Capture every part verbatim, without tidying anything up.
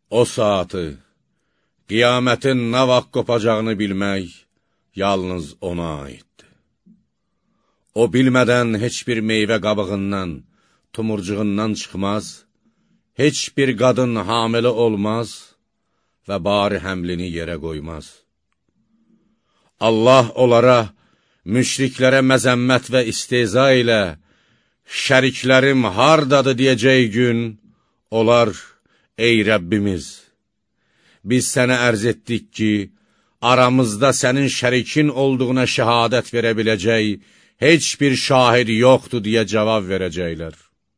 O saatı, qiyamətin nə vaxt qopacağını bilmək yalnız ona aiddir. O bilmədən heç bir meyvə qabığından, tumurcuğundan çıxmaz, heç bir qadın hamilə olmaz və bari həmlini yerə qoymaz. Allah onlara, müşriklərə məzəmmət və istehza ilə şəriklərim hardadır deyəcək gün, onlar, ey Rəbbimiz, biz sənə ərz etdik ki, aramızda sənin şərikin olduğuna şəhadət verə biləcək heç bir şahid yoxdur deyə cavab verəcəklər.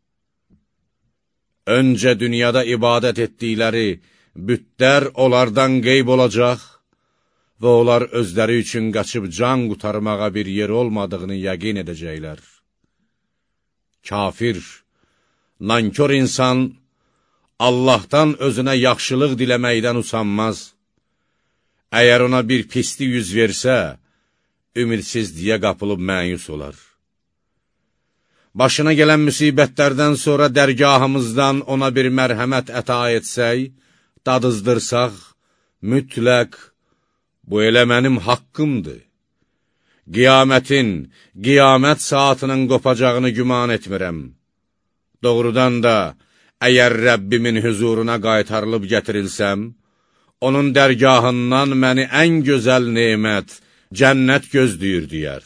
Öncə dünyada ibadət etdikləri bütlər onlardan qeyb olacaq və onlar özləri üçün qaçıb can qutarmağa bir yer olmadığını yəqin edəcəklər. Kafir, nankör insan Allahdan özünə yaxşılıq diləməkdən usanmaz. Əgər ona bir pislik yüz versə, ümidsizliyə qapılıb məyus olar. Başına gələn müsibətlərdən sonra dərgahımızdan ona bir mərhəmət əta etsək, dadızdırsaq, mütləq, bu elə mənim haqqımdır. Qiyamətin, qiyamət saatının qopacağını güman etmirəm. Doğrudan da, əgər Rəbbimin hüzuruna qaytarılıb gətirilsəm, onun dərgahından məni ən gözəl nemət, cənnət gözləyir, deyər.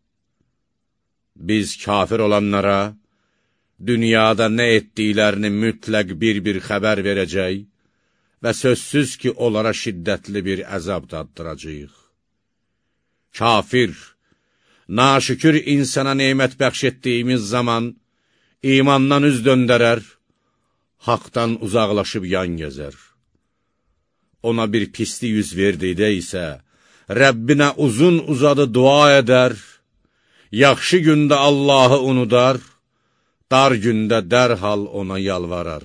Biz kafir olanlara, dünyada nə etdiklərini mütləq bir-bir xəbər verəcək və sözsüz ki, onlara şiddətli bir əzab daddıracaq. Kafir, naşükür insana nemət bəxş etdiyimiz zaman imandan üz döndərər, haqdan uzaqlaşıb yan gəzər. Ona bir pislik yüz verdikdə isə, Rəbbinə uzun uzadı dua edər, yaxşı gündə Allahı unudar, dar gündə dərhal ona yalvarar.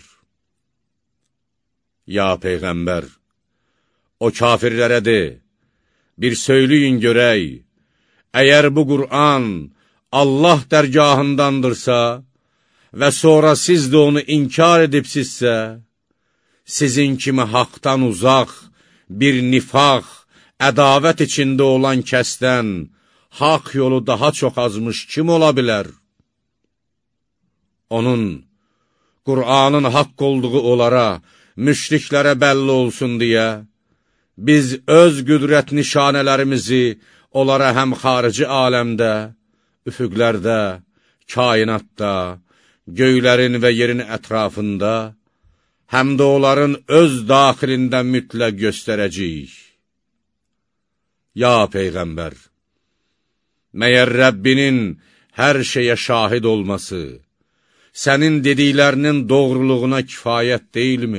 Ya Peyğəmbər, o kafirlərə de, bir söyləyin görək, əgər bu Qur'an Allah dərgahındandırsa və sonra siz də onu inkar edibsizsə, sizin kimi haqdan uzaq, bir nifaq, ədavət içində olan kəsdən haqq yolu daha çox azmış kim ola bilər? Onun, Qur'anın haqq olduğu onlara, müşriklərə bəlli olsun deyə, biz öz qüdrət nişanələrimizi onlara həm xarici aləmdə, üfüqlərdə, kainatda, göylərin və yerin ətrafında, həm də onların öz daxilində mütləq göstərəcəyik. Ya Peyğəmbər, məyər Rəbbinin hər şeyə şahid olması, sənin dediklərinin doğruluğuna kifayət deyilmi?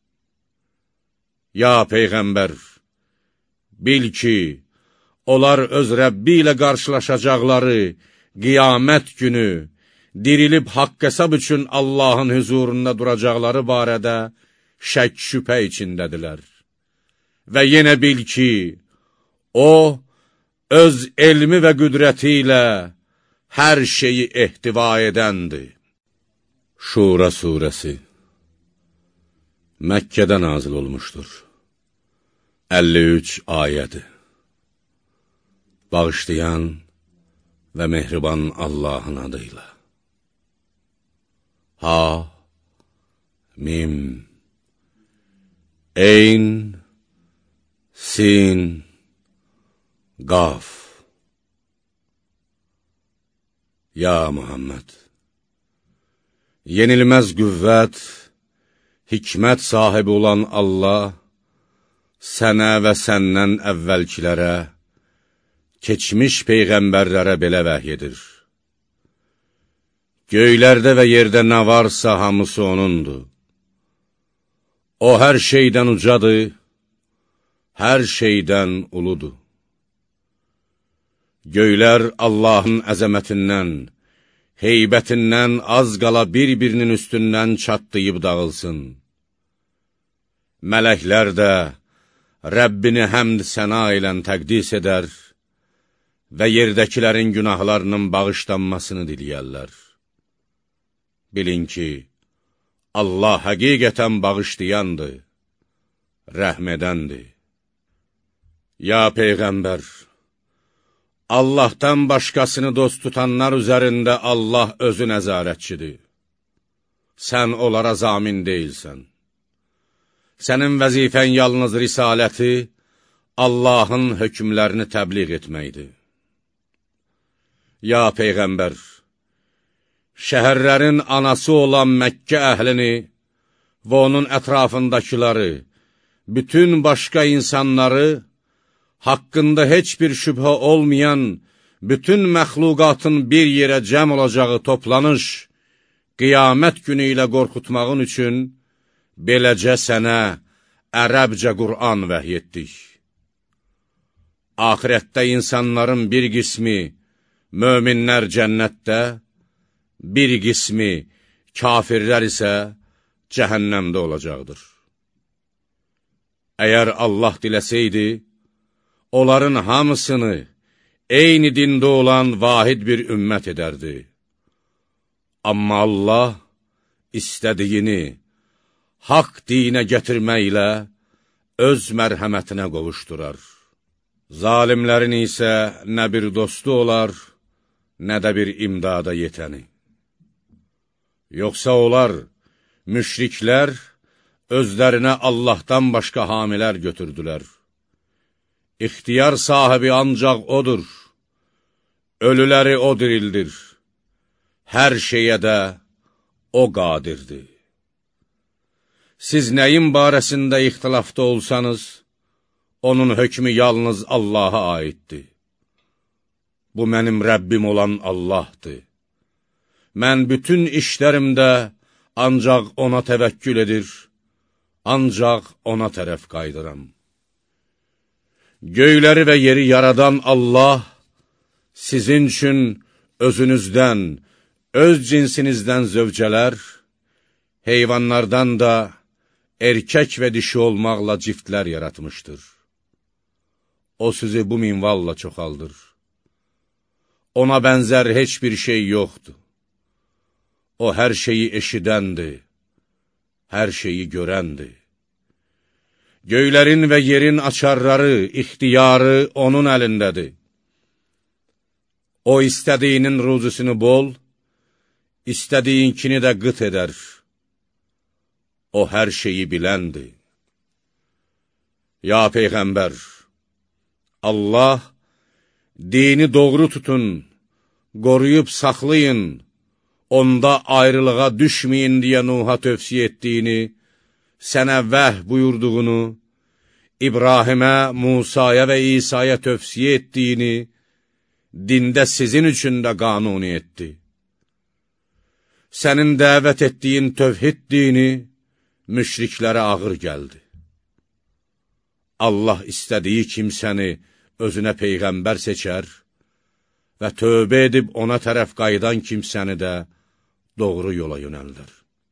Ya Peyğəmbər, bil ki, onlar öz Rəbbi ilə qarşılaşacaqları qiyamət günü, dirilib haqq hesab üçün Allahın hüzurunda duracaqları barədə şək şübhə içindədirlər. Və yenə bil ki, O, öz elmi və qüdrəti ilə hər şeyi ehtiva edəndir. Şura surəsi Məkkədə nazil olmuşdur. əlli üç ayədi. Bağışlayan və mehriban Allahın adıyla. Ha, mim, eyn, sin, qaf. Ya Muhammed, yenilməz qüvvət, hikmət sahibi olan Allah, sənə və səndən əvvəlkilərə, keçmiş peyğəmbərlərə belə vəhy edir. Göylərdə və yerdə nə varsa hamısı onundur. O hər şeydən ucadır, hər şeydən uludur. Göylər Allahın əzəmətindən, heybətindən az qala bir-birinin üstündən çatlayıb dağılsın. Mələklər də Rəbbini həmd səna ilə təqdis edər və yerdəkilərin günahlarının bağışlanmasını diləyərlər. Bilin ki, Allah həqiqətən bağışlayandır, rəhm edəndir. Ya Peyğəmbər, Allahdan başqasını dost tutanlar üzərində Allah özü nəzarətçidir. Sən onlara zamin deyilsən. Sənin vəzifən yalnız risaləti, Allahın hökmlərini təbliğ etməkdir. Ya Peyğəmbər, şəhərlərin anası olan Məkkə əhlini və onun ətrafındakiları, bütün başqa insanları, haqqında heç bir şübhə olmayan, bütün məxluqatın bir yerə cəm olacağı toplanış, qiyamət günü ilə qorxutmağın üçün, beləcə sənə ərəbcə Qur'an vəhy etdik. Ahirətdə insanların bir qismi, möminlər cənnətdə, bir qismi, kafirlər isə cəhənnəmdə olacaqdır. Əgər Allah diləsəydi, onların hamısını eyni dində olan vahid bir ümmət edərdi. Amma Allah istədiyini haqq dinə gətirməklə öz mərhəmətinə qovuşdurar. Zalimlərin isə nə bir dostu olar, nə də bir imdada yetəni. Yoxsa onlar, müşriklər, özlərinə Allahdan başqa hamilər götürdülər. İxtiyar sahibi ancaq odur, ölüləri o dirildir, hər şeyə də o qadirdir. Siz nəyin barəsində ixtilafda olsanız, onun hökmü yalnız Allaha aiddir. Bu mənim Rəbbim olan Allahdır. Mən bütün işlərimdə ancaq ona təvəkkül edir, ancaq ona tərəf qaydıram. Göyləri və yeri yaradan Allah, sizin üçün özünüzdən, öz cinsinizdən zövcələr, heyvanlardan da erkək və dişi olmaqla ciftlər yaratmışdır. O sizi bu minvalla çoxaldır. Ona bənzər heç bir şey yoxdur. O hər şeyi eşidəndir, hər şeyi görəndir. Göylərin və yerin açarları, ixtiyarı onun əlindədir. O istədiyinin ruzusunu bol, istədiyinkini də qıt edər. O hər şeyi biləndir. Ya Peyğəmbər, Allah, dini doğru tutun, qoruyub saxlayın, onda ayrılığa düşməyin deyə Nuh'a tövsiyə etdiyini, sənə vəh buyurduğunu, İbrahimə, Musaya və İsa'ya tövsiyə etdiyini, dində sizin üçün də qanuni etdi. Sənin dəvət etdiyin tövhid dini, müşriklərə ağır gəldi. Allah istədiyi kimsəni özünə Peyğəmbər seçər və tövbə edib ona tərəf qayıdan kimsəni də doğru yola yönəldər.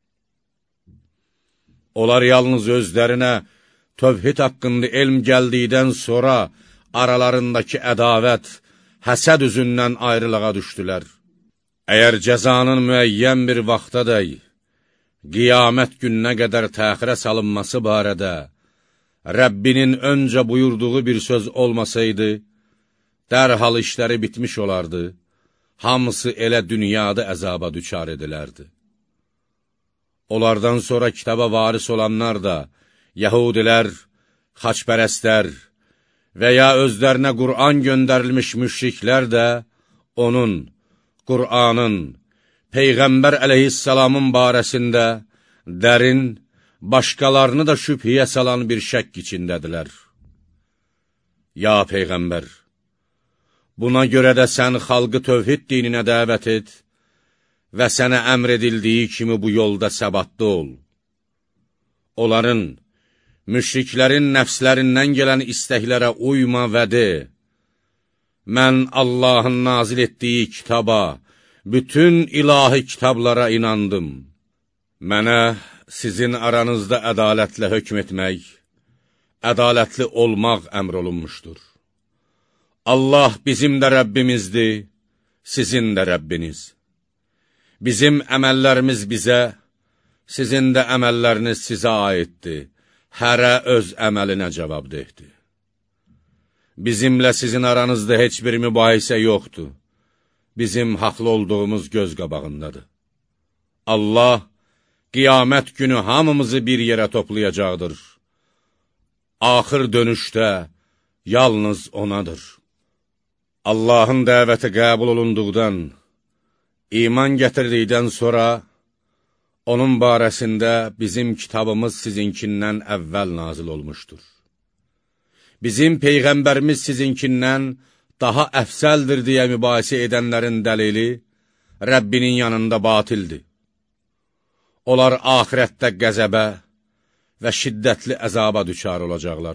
Onlar yalnız özlərinə tövhid haqqında elm gəldikdən sonra aralarındakı ədavət, həsəd üzündən ayrılığa düşdülər. Əgər cəzanın müəyyən bir vaxtadək, qiyamət gününə qədər təxirə salınması barədə Rəbbinin öncə buyurduğu bir söz olmasaydı, dərhal işləri bitmiş olardı, hamısı elə dünyada əzaba düçar edilərdi. Onlardan sonra kitaba varis olanlar da, yəhudilər, xaçpərəstlər və ya özlərinə Qur'an göndərilmiş müşriklər də onun, Qur'anın, Peyğəmbər əleyhissalamın barəsində dərin, başqalarını da şübhəyə salan bir şəkk içindədilər. Ya Peyğəmbər, buna görə də sən xalqı tövhid dininə dəvət et və sənə əmr edildiyi kimi bu yolda səbatlı ol. Onların, müşriklərin nəfslərindən gələn istəklərə uyma və de, mən Allahın nazil etdiyi kitaba, bütün ilahi kitablara inandım. Mənə sizin aranızda ədalətlə hökm etmək, ədalətli olmaq əmr olunmuşdur. Allah bizim də Rəbbimizdir, sizin də Rəbbiniz. Bizim əməllərimiz bizə, sizin də əməlləriniz sizə aiddir. hərə öz əməlinə cavabdehdir. Bizimlə sizin aranızda heç bir mübahisə yoxdur. Bizim haqlı olduğumuz göz qabağındadır. Allah qiyamət günü hamımızı bir yerə toplayacaqdır. Axır dönüşdə yalnız onadır. Allahın dəvəti qəbul olunduqdan, iman gətirdikdən sonra, onun barəsində bizim kitabımız sizinkindən əvvəl nazil olmuşdur. Bizim Peyğəmbərimiz sizinkindən daha əfsəldir deyə mübahisə edənlərin dəlili Rəbbinin yanında batildir. Onlar axirətdə qəzəbə və şiddətli əzaba düçar olacaqlar.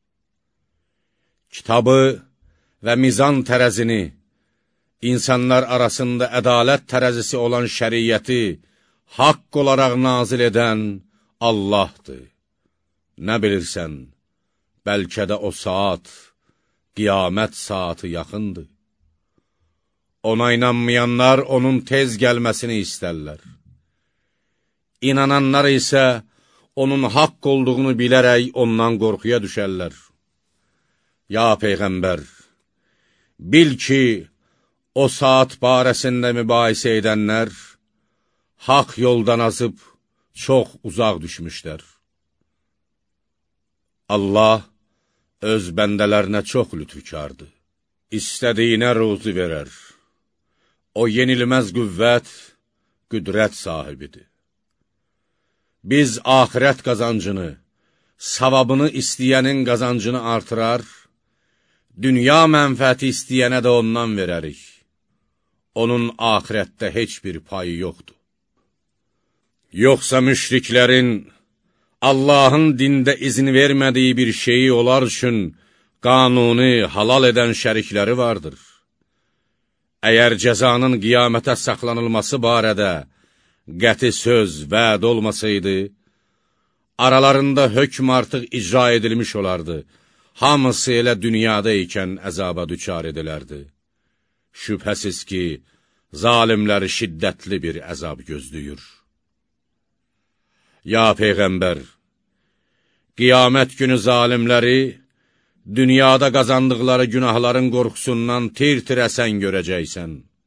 Kitabı və mizan tərəzini, insanlar arasında ədalət tərəzisi olan şəriyyəti haqq olaraq nazil edən Allahdır. Nə bilirsən, bəlkə də o saat, qiyamət saatı yaxındır. Ona inanmayanlar onun tez gəlməsini istərlər. İnananlar isə onun haqq olduğunu bilərək ondan qorxuya düşərlər. Ya Peyğəmbər, bil ki, o saat barəsində mübahisə edənlər, haqq yoldan azıb çox uzaq düşmüşlər. Allah öz bəndələrinə çox lütfükardır. İstədiyinə ruzu verər. O yenilməz qüvvət, qüdrət sahibidir. Biz axirət qazancını, savabını istəyənin qazancını artırar, dünya mənfəəti istəyənə də ondan verərik. Onun axirətdə heç bir payı yoxdur. Yoxsa müşriklərin Allahın dində izin vermədiyi bir şeyi onlar üçün qanuni, halal edən şərikləri vardır. Əgər cəzanın qiyamətə saxlanılması barədə qəti söz, vəd olmasaydı, aralarında hökm artıq icra edilmiş olardı. Hamısı elə dünyada ikən əzaba düçar edilərdi. Şübhəsiz ki, zalimləri şiddətli bir əzab gözləyir. Ya Peyğəmbər, qiyamət günü zalimləri, dünyada qazandıqları günahların qorxusundan tir-tirəsən görəcəksən.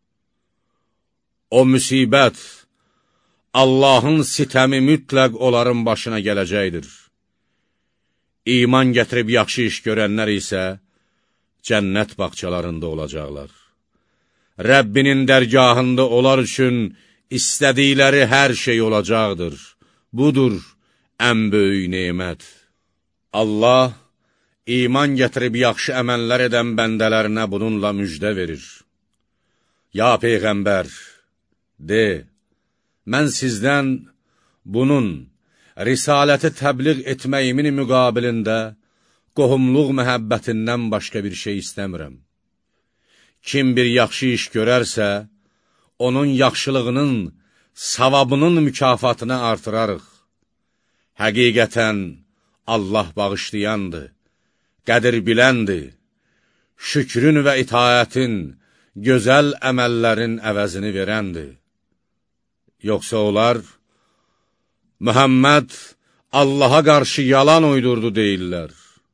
O müsibət, Allahın sitəmi mütləq onların başına gələcəkdir. İman gətirib yaxşı iş görənlər isə cənnət bağçalarında olacaqlar. Rəbbinin dərgahında onlar üçün istədikləri hər şey olacaqdır. Budur ən böyük nemət. Allah iman gətirib yaxşı əməllər edən bəndələrinə bununla müjdə verir. Ya Peyğəmbər, de, mən sizdən bunun, risaləti təbliğ etməyimin müqabilində qohumluq məhəbbətindən başqa bir şey istəmirəm. Kim bir yaxşı iş görərsə, onun yaxşılığının, savabının mükafatını artırarıq. Həqiqətən Allah bağışlayandır, qədir biləndir, şükrün və itaətin, gözəl əməllərin əvəzini verəndir. Yoxsa onlar, Muhammed Allaha qarşı yalan uydurdu deyirlər.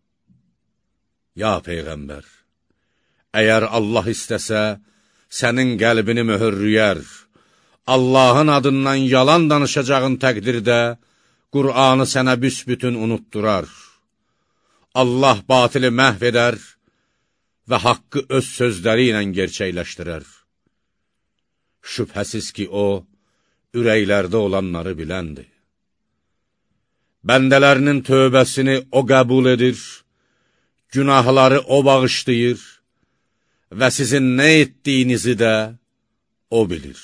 Ya Peyğəmbər, əgər Allah istəsə, sənin qəlbini möhürlüyər, Allahın adından yalan danışacağın təqdirdə, Qur'anı sənə büsbütün unutdurar. Allah batili məhv edər və haqqı öz sözləri ilə gerçəkləşdirər. Şübhəsiz ki, o, ürəklərdə olanları biləndir. Bəndələrinin tövbəsini o qəbul edir, günahları o bağışlayır və sizin nə etdiyinizi də o bilir.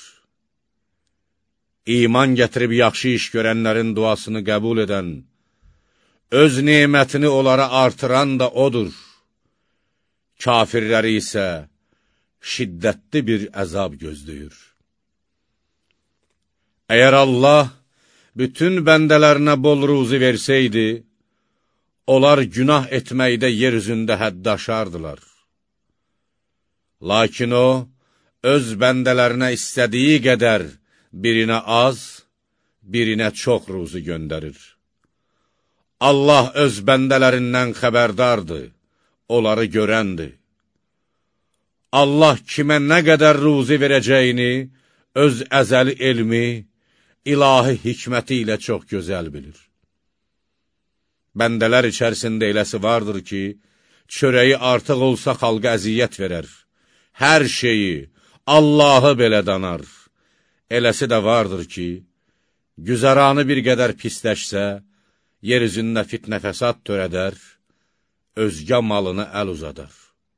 İman gətirib yaxşı iş görənlərin duasını qəbul edən, öz nemətini onlara artıran da odur. Kafirləri isə şiddətli bir əzab gözləyir. Əgər Allah bütün bəndələrinə bol ruzi versəydi, onlar günah etməkdə yer üzündə həddi aşardılar. Lakin o, öz bəndələrinə istədiyi qədər birinə az, birinə çox ruzi göndərir. Allah öz bəndələrindən xəbərdardır, onları görəndir. Allah kimə nə qədər ruzi verəcəyini, öz əzəli elmi, ilahi hikməti ilə çox gözəl bilir. Bəndələr içərisində eləsi vardır ki, çörəyi artıq olsa xalqa əziyyət verər. Hər şeyi, Allahı belə danar. Eləsi də vardır ki, güzəranı bir qədər pisləşsə, yer üzündə fitnə fəsad törədər, özgə malını əl uzadar.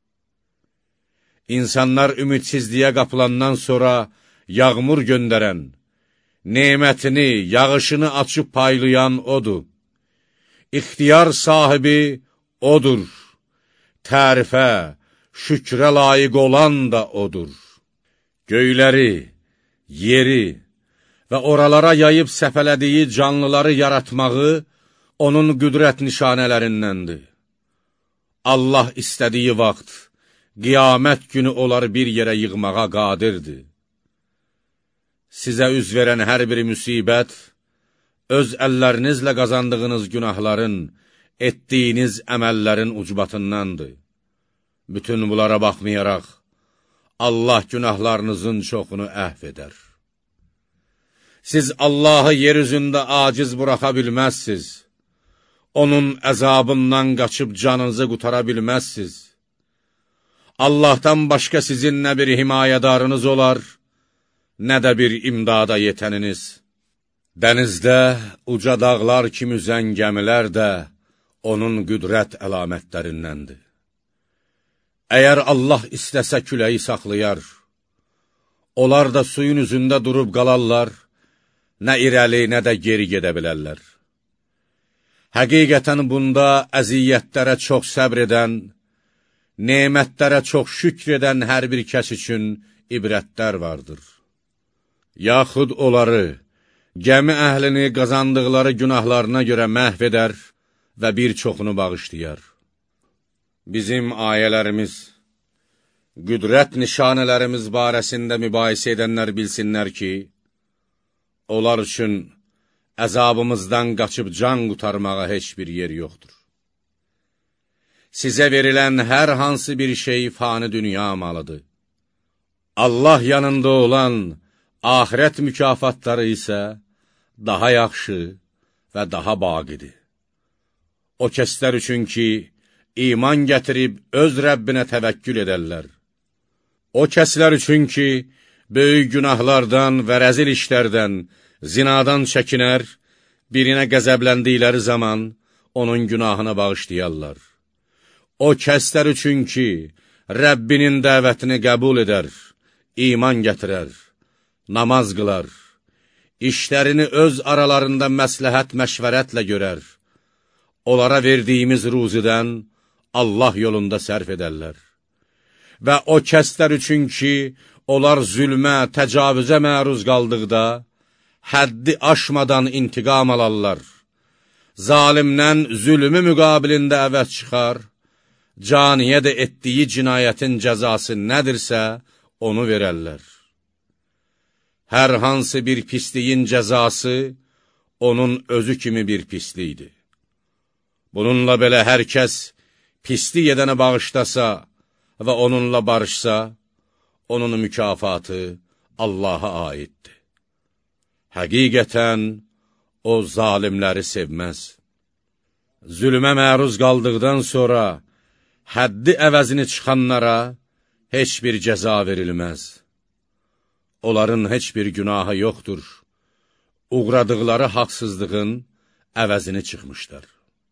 İnsanlar ümidsizliyə qapılandan sonra yağmur göndərən, nemətini, yağışını açıb paylayan odur. İxtiyar sahibi odur. Tərifə, şükrə layiq olan da odur. Göyləri, yeri və oralara yayıb səpələdiyi canlıları yaratmağı onun qüdrət nişanələrindəndir. Allah istədiyi vaxt, qiyamət günü onları bir yerə yığmağa qadirdir. Sizə üz verən hər bir müsibət, öz əllərinizlə qazandığınız günahların, etdiyiniz əməllərin ucbatındandır. Bütün bunlara baxmayaraq, Allah günahlarınızın çoxunu əhv edər. Siz Allahı yer üzündə aciz buraxa bilməzsiz. Onun əzabından qaçıb canınızı qutara bilməzsiz. Allahdan başqa sizin nə bir himayədarınız olar, nə də bir imdada yetəniniz. Dənizdə uca dağlar kimi üzən gəmilər də onun qüdrət əlamətlərindəndir. Əgər Allah istəsə küləyi saxlayar, onlar da suyun üzündə durub qalarlar, nə irəli, nə də geri gedə bilərlər. Həqiqətən bunda əziyyətlərə çox səbr edən, nemətlərə çox şükr edən hər bir kəs üçün ibrətlər vardır. Yaxud onları, gəmi əhlini qazandıqları günahlarına görə məhv edər və bir çoxunu bağışlayar. Bizim ayələrimiz, qüdrət nişanələrimiz barəsində mübahisə edənlər bilsinlər ki, onlar üçün əzabımızdan qaçıb can qutarmağa heç bir yer yoxdur. Sizə verilən hər hansı bir şey fani dünya malıdır. Allah yanında olan axirət mükafatları isə daha yaxşı və daha baqidir. O kəslər üçün ki, iman gətirib öz Rəbbinə təvəkkül edərlər. O kəslər üçün ki, böyük günahlardan və rəzil işlərdən, zinadan çəkinər, birinə qəzəbləndikləri zaman onun günahını bağışlayarlar. O kəslər üçün ki, Rəbbinin dəvətini qəbul edər, iman gətirər, namaz qılar, işlərini öz aralarında məsləhət məşvərətlə görər, onlara verdiyimiz ruzidən Allah yolunda sərf edərlər. Və o kəslər üçün ki, onlar zülmə, təcavüzə məruz qaldıqda, həddi aşmadan intiqam alarlar. Zalimdən zülmü müqabilində əvəz çıxar, caniyə də etdiyi cinayətin cəzası nədirsə, onu verərlər. Hər hansı bir pisliyin cəzası, onun özü kimi bir pislikdir. Bununla belə hər kəs pislik edəni bağışlasa və onunla barışsa, onun mükafatı Allaha aiddir. Həqiqətən, o zalimləri sevməz. Zülmə məruz qaldıqdan sonra, həddi əvəzini çıxanlara heç bir cəza verilməz. Onların heç bir günahı yoxdur. Uğradıqları haqsızlığın əvəzini çıxmışlar.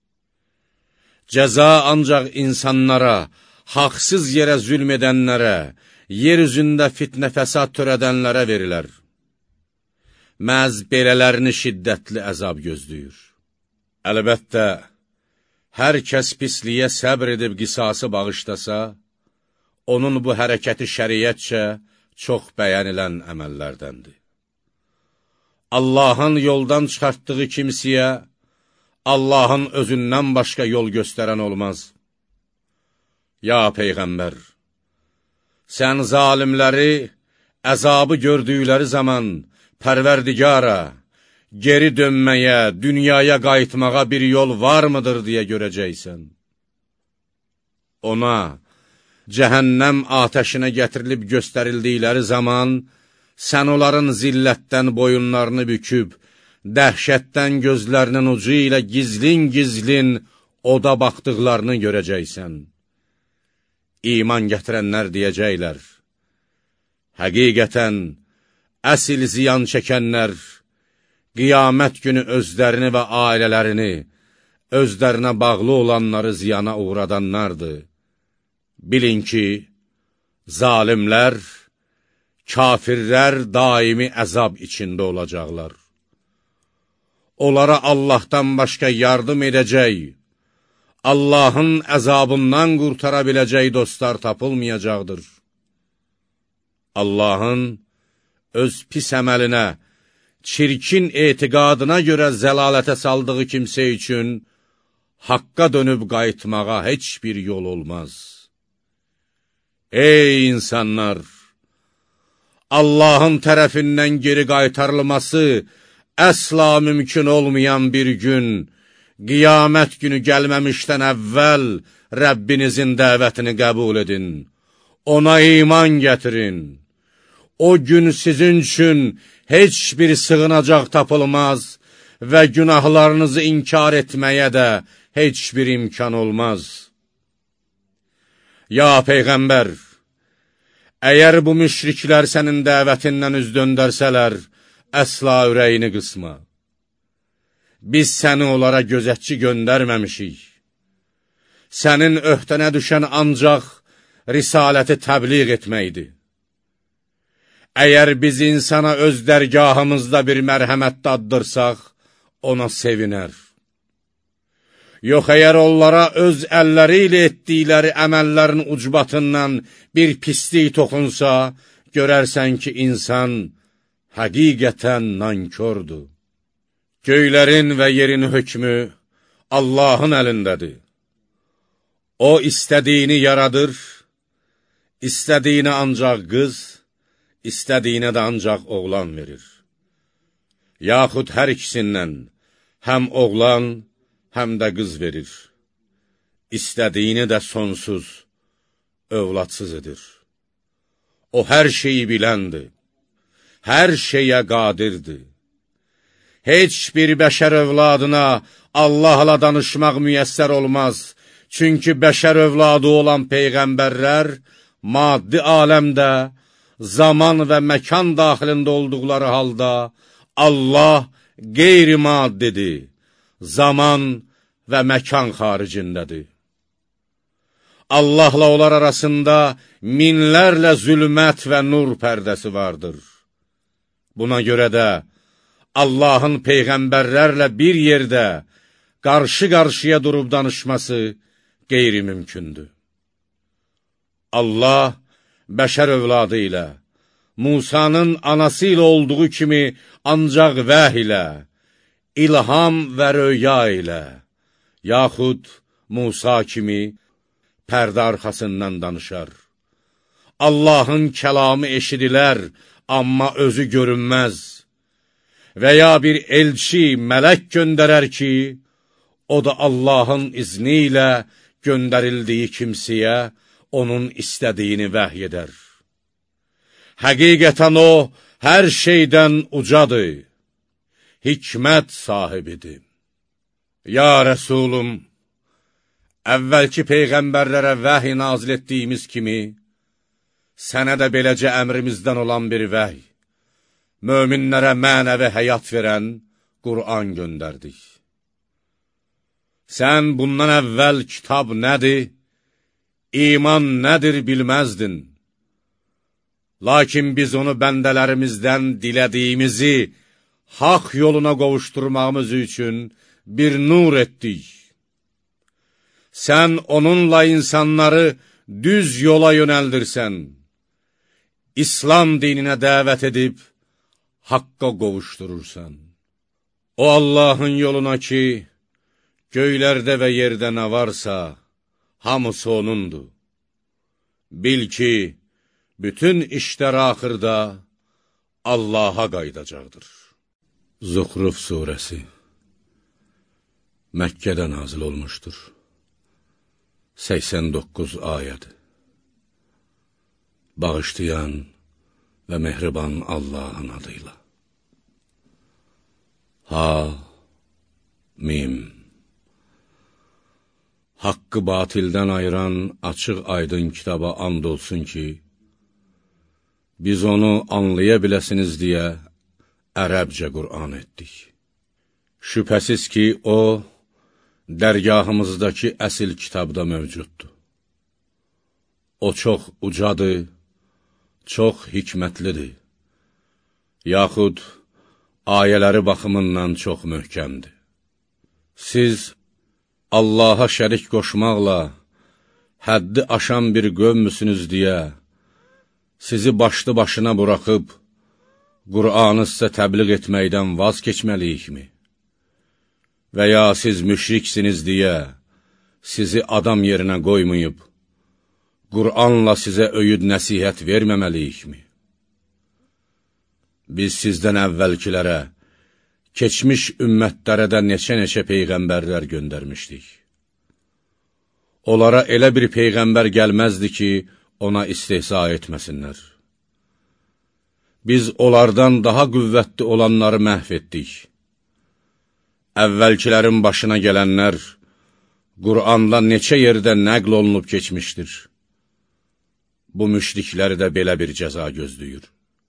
Cəza ancaq insanlara, haqsız yerə zülm edənlərə, yer üzündə fitnə fəsad törədənlərə verilər. Məhz belələrini şiddətli əzab gözləyir. Əlbəttə, hər kəs pisliyə səbr edib qisası bağışlasa, onun bu hərəkəti şəriətcə çox bəyənilən əməllərdəndir. Allahın yoldan çıxartdığı kimsiyə, Allahın özündən başqa yol göstərən olmaz. Ya Peyğəmbər, sən zalimləri əzabı gördükləri zaman Pərverdigara, geri dönməyə, dünyaya qayıtmağa bir yol var mıdır deyə görəcəksən. Ona, cəhənnəm atəşinə gətirilib göstərildikləri zaman, sən onların zillətdən boyunlarını büküb, dəhşətdən gözlərinin ucu ilə gizlin-gizlin oda baxdıqlarını görəcəksən. İman gətirənlər deyəcəklər, həqiqətən, əsil ziyan çəkənlər, qiyamət günü özlərini və ailələrini, özlərinə bağlı olanları ziyana uğradanlardır. Bilin ki, zalimlər, kafirlər daimi əzab içində olacaqlar. Onlara Allahdan başqa yardım edəcək, Allahın əzabından qurtara biləcək dostlar tapılmayacaqdır. Allahın öz pis əməlinə, çirkin etiqadına görə zəlalətə saldığı kimsə üçün haqqa dönüb qayıtmağa heç bir yol olmaz. Ey insanlar! Allahın tərəfindən geri qaytarılması əsla mümkün olmayan bir gün, qiyamət günü gəlməmişdən əvvəl Rəbbinizin dəvətini qəbul edin. Ona iman gətirin. O gün sizin üçün heç bir sığınacaq tapılmaz və günahlarınızı inkar etməyə də heç bir imkan olmaz. Ya Peyğəmbər, əgər bu müşriklər sənin dəvətindən üz döndərsələr, əsla ürəyini qısma. Biz səni onlara gözətçi göndərməmişik. Sənin öhdənə düşən ancaq risaləti təbliğ etməkdir. Əgər biz insana öz dərgahımızda bir mərhəmət daddırsaq, ona sevinər. Yox, əgər onlara öz əlləri ilə etdikləri əməllərin ucbatından bir pislik toxunsa, görərsən ki, insan həqiqətən nankördür. Göylərin və yerin hökmü Allahın əlindədir. O, istədiyini yaradır, istədiyini ancaq qız, istədiyinə də ancaq oğlan verir. Yaxud hər ikisindən həm oğlan, həm də qız verir. İstədiyini də sonsuz, övladsız edir. O, hər şeyi biləndir, hər şeyə qadirdir. Heç bir bəşər övladına Allahla danışmaq müyəssər olmaz. Çünki bəşər övladı olan peyğəmbərlər maddi aləmdə, zaman və məkan daxilində olduqları halda Allah qeyri-maddidir, zaman və məkan xaricindədir. Allahla onlar arasında minlərlə zülmət və nur pərdəsi vardır. Buna görə də Allahın peyğəmbərlərlə bir yerdə qarşı-qarşıya durub danışması qeyri-mümkündür. Allah bəşər övladı ilə, Musanın anası ilə olduğu kimi ancaq vəh ilə, ilham və röya ilə, yaxud Musa kimi pərdə arxasından danışar. Allahın kəlamı eşidilər, amma özü görünməz. Və ya bir elçi, mələk göndərər ki, o da Allahın izni ilə göndərildiyi kimsəyə onun istədiyini vəhy edər. Həqiqətən o, hər şeydən ucadır, hikmət sahibidir. Ya Rəsulum, əvvəlki peyğəmbərlərə vəhy nazil etdiyimiz kimi, sənə də beləcə əmrimizdən olan bir vəhy, möminlərə mənəvi həyat verən Qur'an göndərdik. Sən bundan əvvəl kitab nədir, iman nədir bilməzdin. Lakin biz onu bəndələrimizdən dilədiyimizi haqq yoluna qovuşturmağımız üçün bir nur etdik. Sən onunla insanları düz yola yönəldirsən, İslam dininə dəvət edib, haqqa qovuşdurursan. O Allahın yoluna ki, göylərdə və yerdə nə varsa, hamısı onundur. Bil ki, bütün işlər axırda Allaha qayıdacaqdır. Zuhruf surəsi Məkkədə nazil olmuşdur. səksən doqquz ayəd. Bağışlayan və mehriban Allahın adıyla. Ha, mim. Haqqı batildən ayıran açıq aydın kitaba and olsun ki, biz onu anlaya biləsiniz deyə ərəbcə Qur'an etdik. Şübhəsiz ki, o, dərgahımızdakı əsil kitabda mövcuddur. O çox ucadır, çox hikmətlidir, yaxud ayələri baxımından çox möhkəmdir. Siz Allaha şərik qoşmaqla həddi aşan bir qövmüsünüz deyə sizi başlı başına buraxıb, Qur'anı sizə təbliğ etməkdən vaz keçməliyikmi? Və ya siz müşriksiniz deyə sizi adam yerinə qoymayıb, Qur'anla sizə öyüd nəsihət verməməliyikmi? Biz sizdən əvvəlkilərə, keçmiş ümmətlərə də neçə-neçə peyğəmbərlər göndərmişdik. Onlara elə bir peyğəmbər gəlməzdi ki, ona istehza etməsinlər. Biz onlardan daha qüvvətli olanları məhv etdik. Əvvəlkilərin başına gələnlər Qur'anda neçə yerdə nəql olunub keçmişdir. Bu müşrikləri də belə bir cəza gözləyir.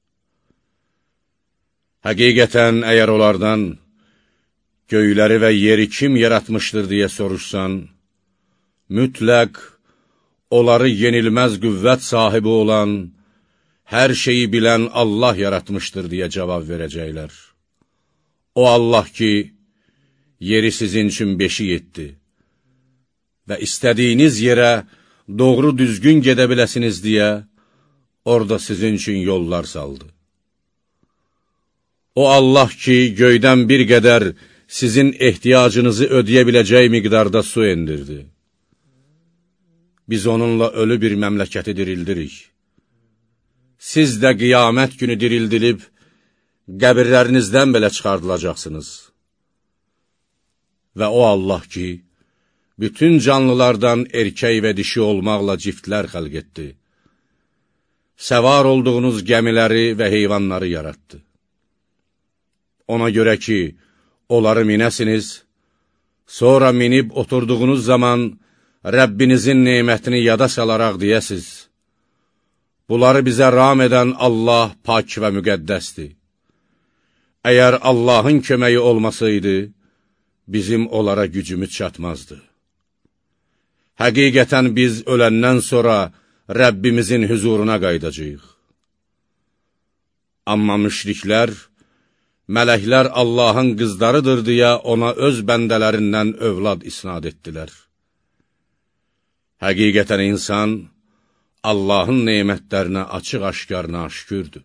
Həqiqətən, əgər onlardan göyləri və yeri kim yaratmışdır deyə soruşsan, mütləq onları yenilməz qüvvət sahibi olan, hər şeyi bilən Allah yaratmışdır deyə cavab verəcəklər. O Allah ki, yeri sizin üçün beşik etdi və istədiyiniz yerə doğru düzgün gedə biləsiniz deyə orada sizin üçün yollar saldı. O Allah ki, göydən bir qədər sizin ehtiyacınızı ödəyə biləcək miqdarda su endirdi. Biz onunla ölü bir məmləkəti dirildirik. Siz də qiyamət günü dirildilib, qəbirlərinizdən belə çıxardılacaqsınız. Və o Allah ki, bütün canlılardan erkək və dişi olmaqla ciftlər xəlq etdi. Səvar olduğunuz gəmiləri və heyvanları yaratdı. Ona görə ki, onları minəsiniz, sonra minib oturduğunuz zaman Rəbbinizin nemətini yada salaraq deyəsiz. Bunları bizə ram edən Allah pak və müqəddəsdir. Əgər Allahın köməyi olmasaydı, bizim onlara gücümüz çatmazdı. Həqiqətən biz öləndən sonra Rəbbimizin hüzuruna qaydacağıq. Amma müşriklər, mələklər Allahın qızlarıdır deyə ona öz bəndələrindən övlad isnad etdilər. Həqiqətən insan, Allahın nemətlərinə açıq-aşkar naşükürdür.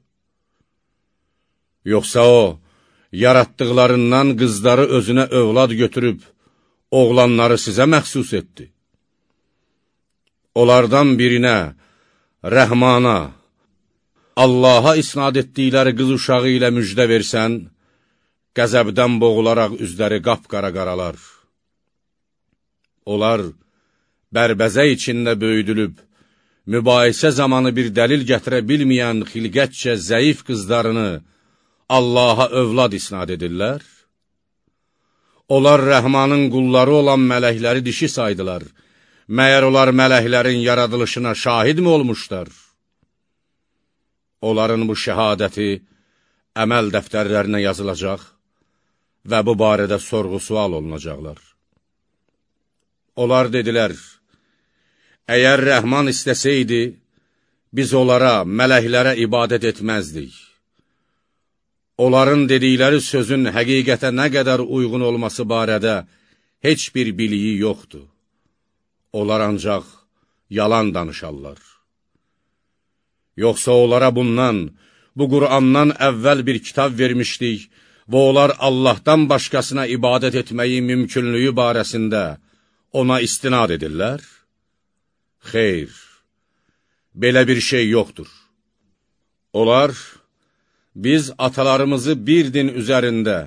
Yoxsa o, yaratdıqlarından qızları özünə övlad götürüb, oğlanları sizə məxsus etdi. Onlardan birinə, Rəhmana, Allaha isnad etdikləri qız uşağı ilə müjdə versən, qəzəbdən boğularaq üzləri qapqara qaralar. Onlar, bərbəzə içində böyüdülüb, mübahisə zamanı bir dəlil gətirə bilməyən xilqətcə zəif qızlarını Allaha övlad isnad edirlər. Onlar Rəhmanın qulları olan mələkləri dişi saydılar. Məyər onlar mələklərin yaradılışına şahidmi olmuşlar? Onların bu şəhadəti əməl dəftərlərinə yazılacaq və bu barədə sorğu-sual olunacaqlar. Onlar dedilər, əgər Rəhman istəsəydi, biz onlara, mələklərə ibadət etməzdik. Onların dedikləri sözün həqiqətə nə qədər uyğun olması barədə heç bir biliyi yoxdur. Onlar ancaq yalan danışarlar. Yoxsa onlara bundan, bu Qur'andan əvvəl bir kitab vermişdik və onlar Allahdan başqasına ibadət etməyi mümkünlüyü barəsində ona istinad edirlər? Xeyr, belə bir şey yoxdur. Onlar, biz atalarımızı bir din üzərində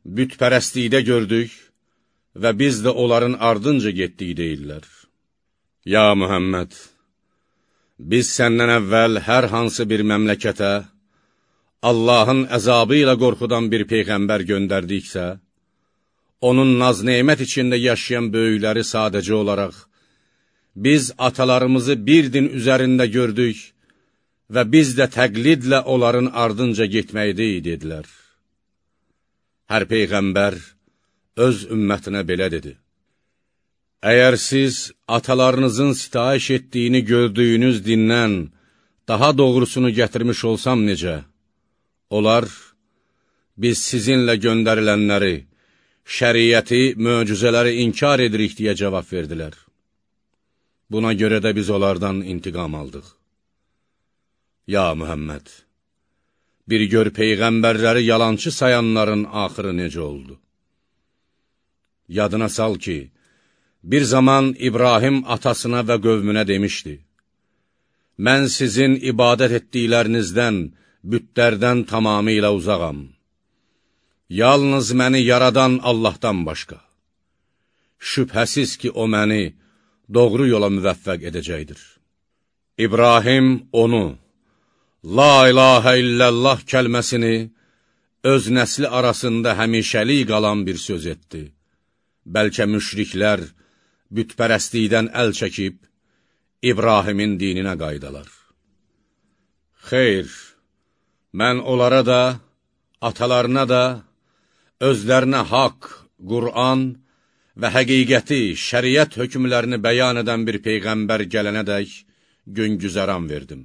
bütpərəstlikdə gördük və biz də onların ardınca getdik deyirlər. Ya Muhammed, biz səndən əvvəl hər hansı bir məmləkətə Allahın əzabı ilə qorxudan bir peyğəmbər göndərdiksə, onun naz-nemət içində yaşayan böyükləri sadəcə olaraq, biz atalarımızı bir din üzərində gördük və biz də təqlidlə onların ardınca getməkdəyik, dedilər. Hər peyğəmbər öz ümmətinə belə dedi. Əgər siz atalarınızın sitayiş etdiyini gördüyünüz dindən daha doğrusunu gətirmiş olsam necə? Onlar, biz sizinlə göndərilənləri, şəriəti, möcüzələri inkar edirik deyə cavab verdilər. Buna görə də biz onlardan intiqam aldıq. Ya Muhammed, bir gör peyğəmbərləri yalançı sayanların axırı necə oldu? Yadına sal ki, bir zaman İbrahim atasına və qövmünə demişdi, mən sizin ibadət etdiklərinizdən, bütlərdən tamamilə uzağam. Yalnız məni yaradan Allahdan başqa. Şübhəsiz ki, o məni doğru yola müvəffəq edəcəkdir. İbrahim onu, La ilahə illəllah kəlməsini öz nəsli arasında həmişəlik qalan bir söz etdi. Bəlkə müşriklər bütpərəstlikdən əl çəkib, İbrahimin dininə qaydalar. Xeyr, mən onlara da, atalarına da, özlərinə haqq, Qur'an və həqiqəti, şəriət hökmlərini bəyan edən bir peyğəmbər gələnədək gün-güzəran verdim.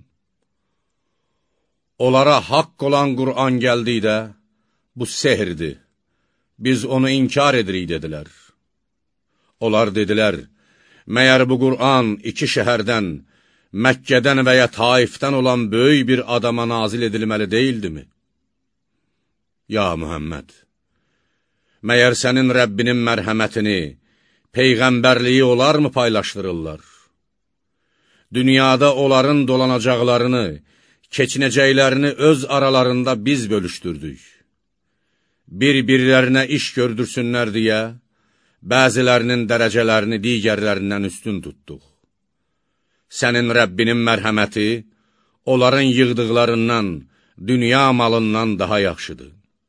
Onlara haqq olan Qur'an gəldikdə, bu sehirdir, biz onu inkar edirik, dedilər. Onlar dedilər, məyər bu Qur'an iki şəhərdən, Məkkədən və ya Taifdən olan böyük bir adama nazil edilməli deyildimi? Ya Muhammed, məyər sənin Rəbbinin mərhəmətini, peyğəmbərliyi onlar mı paylaşdırırlar? Dünyada onların dolanacaqlarını, keçinəcəklərini öz aralarında biz bölüşdürdük. Bir-birlərinə iş gördürsünlər deyə, bəzilərinin dərəcələrini digərlərindən üstün tutduq. Sənin Rəbbinin mərhəməti, onların yığdıqlarından, dünya malından daha yaxşıdır.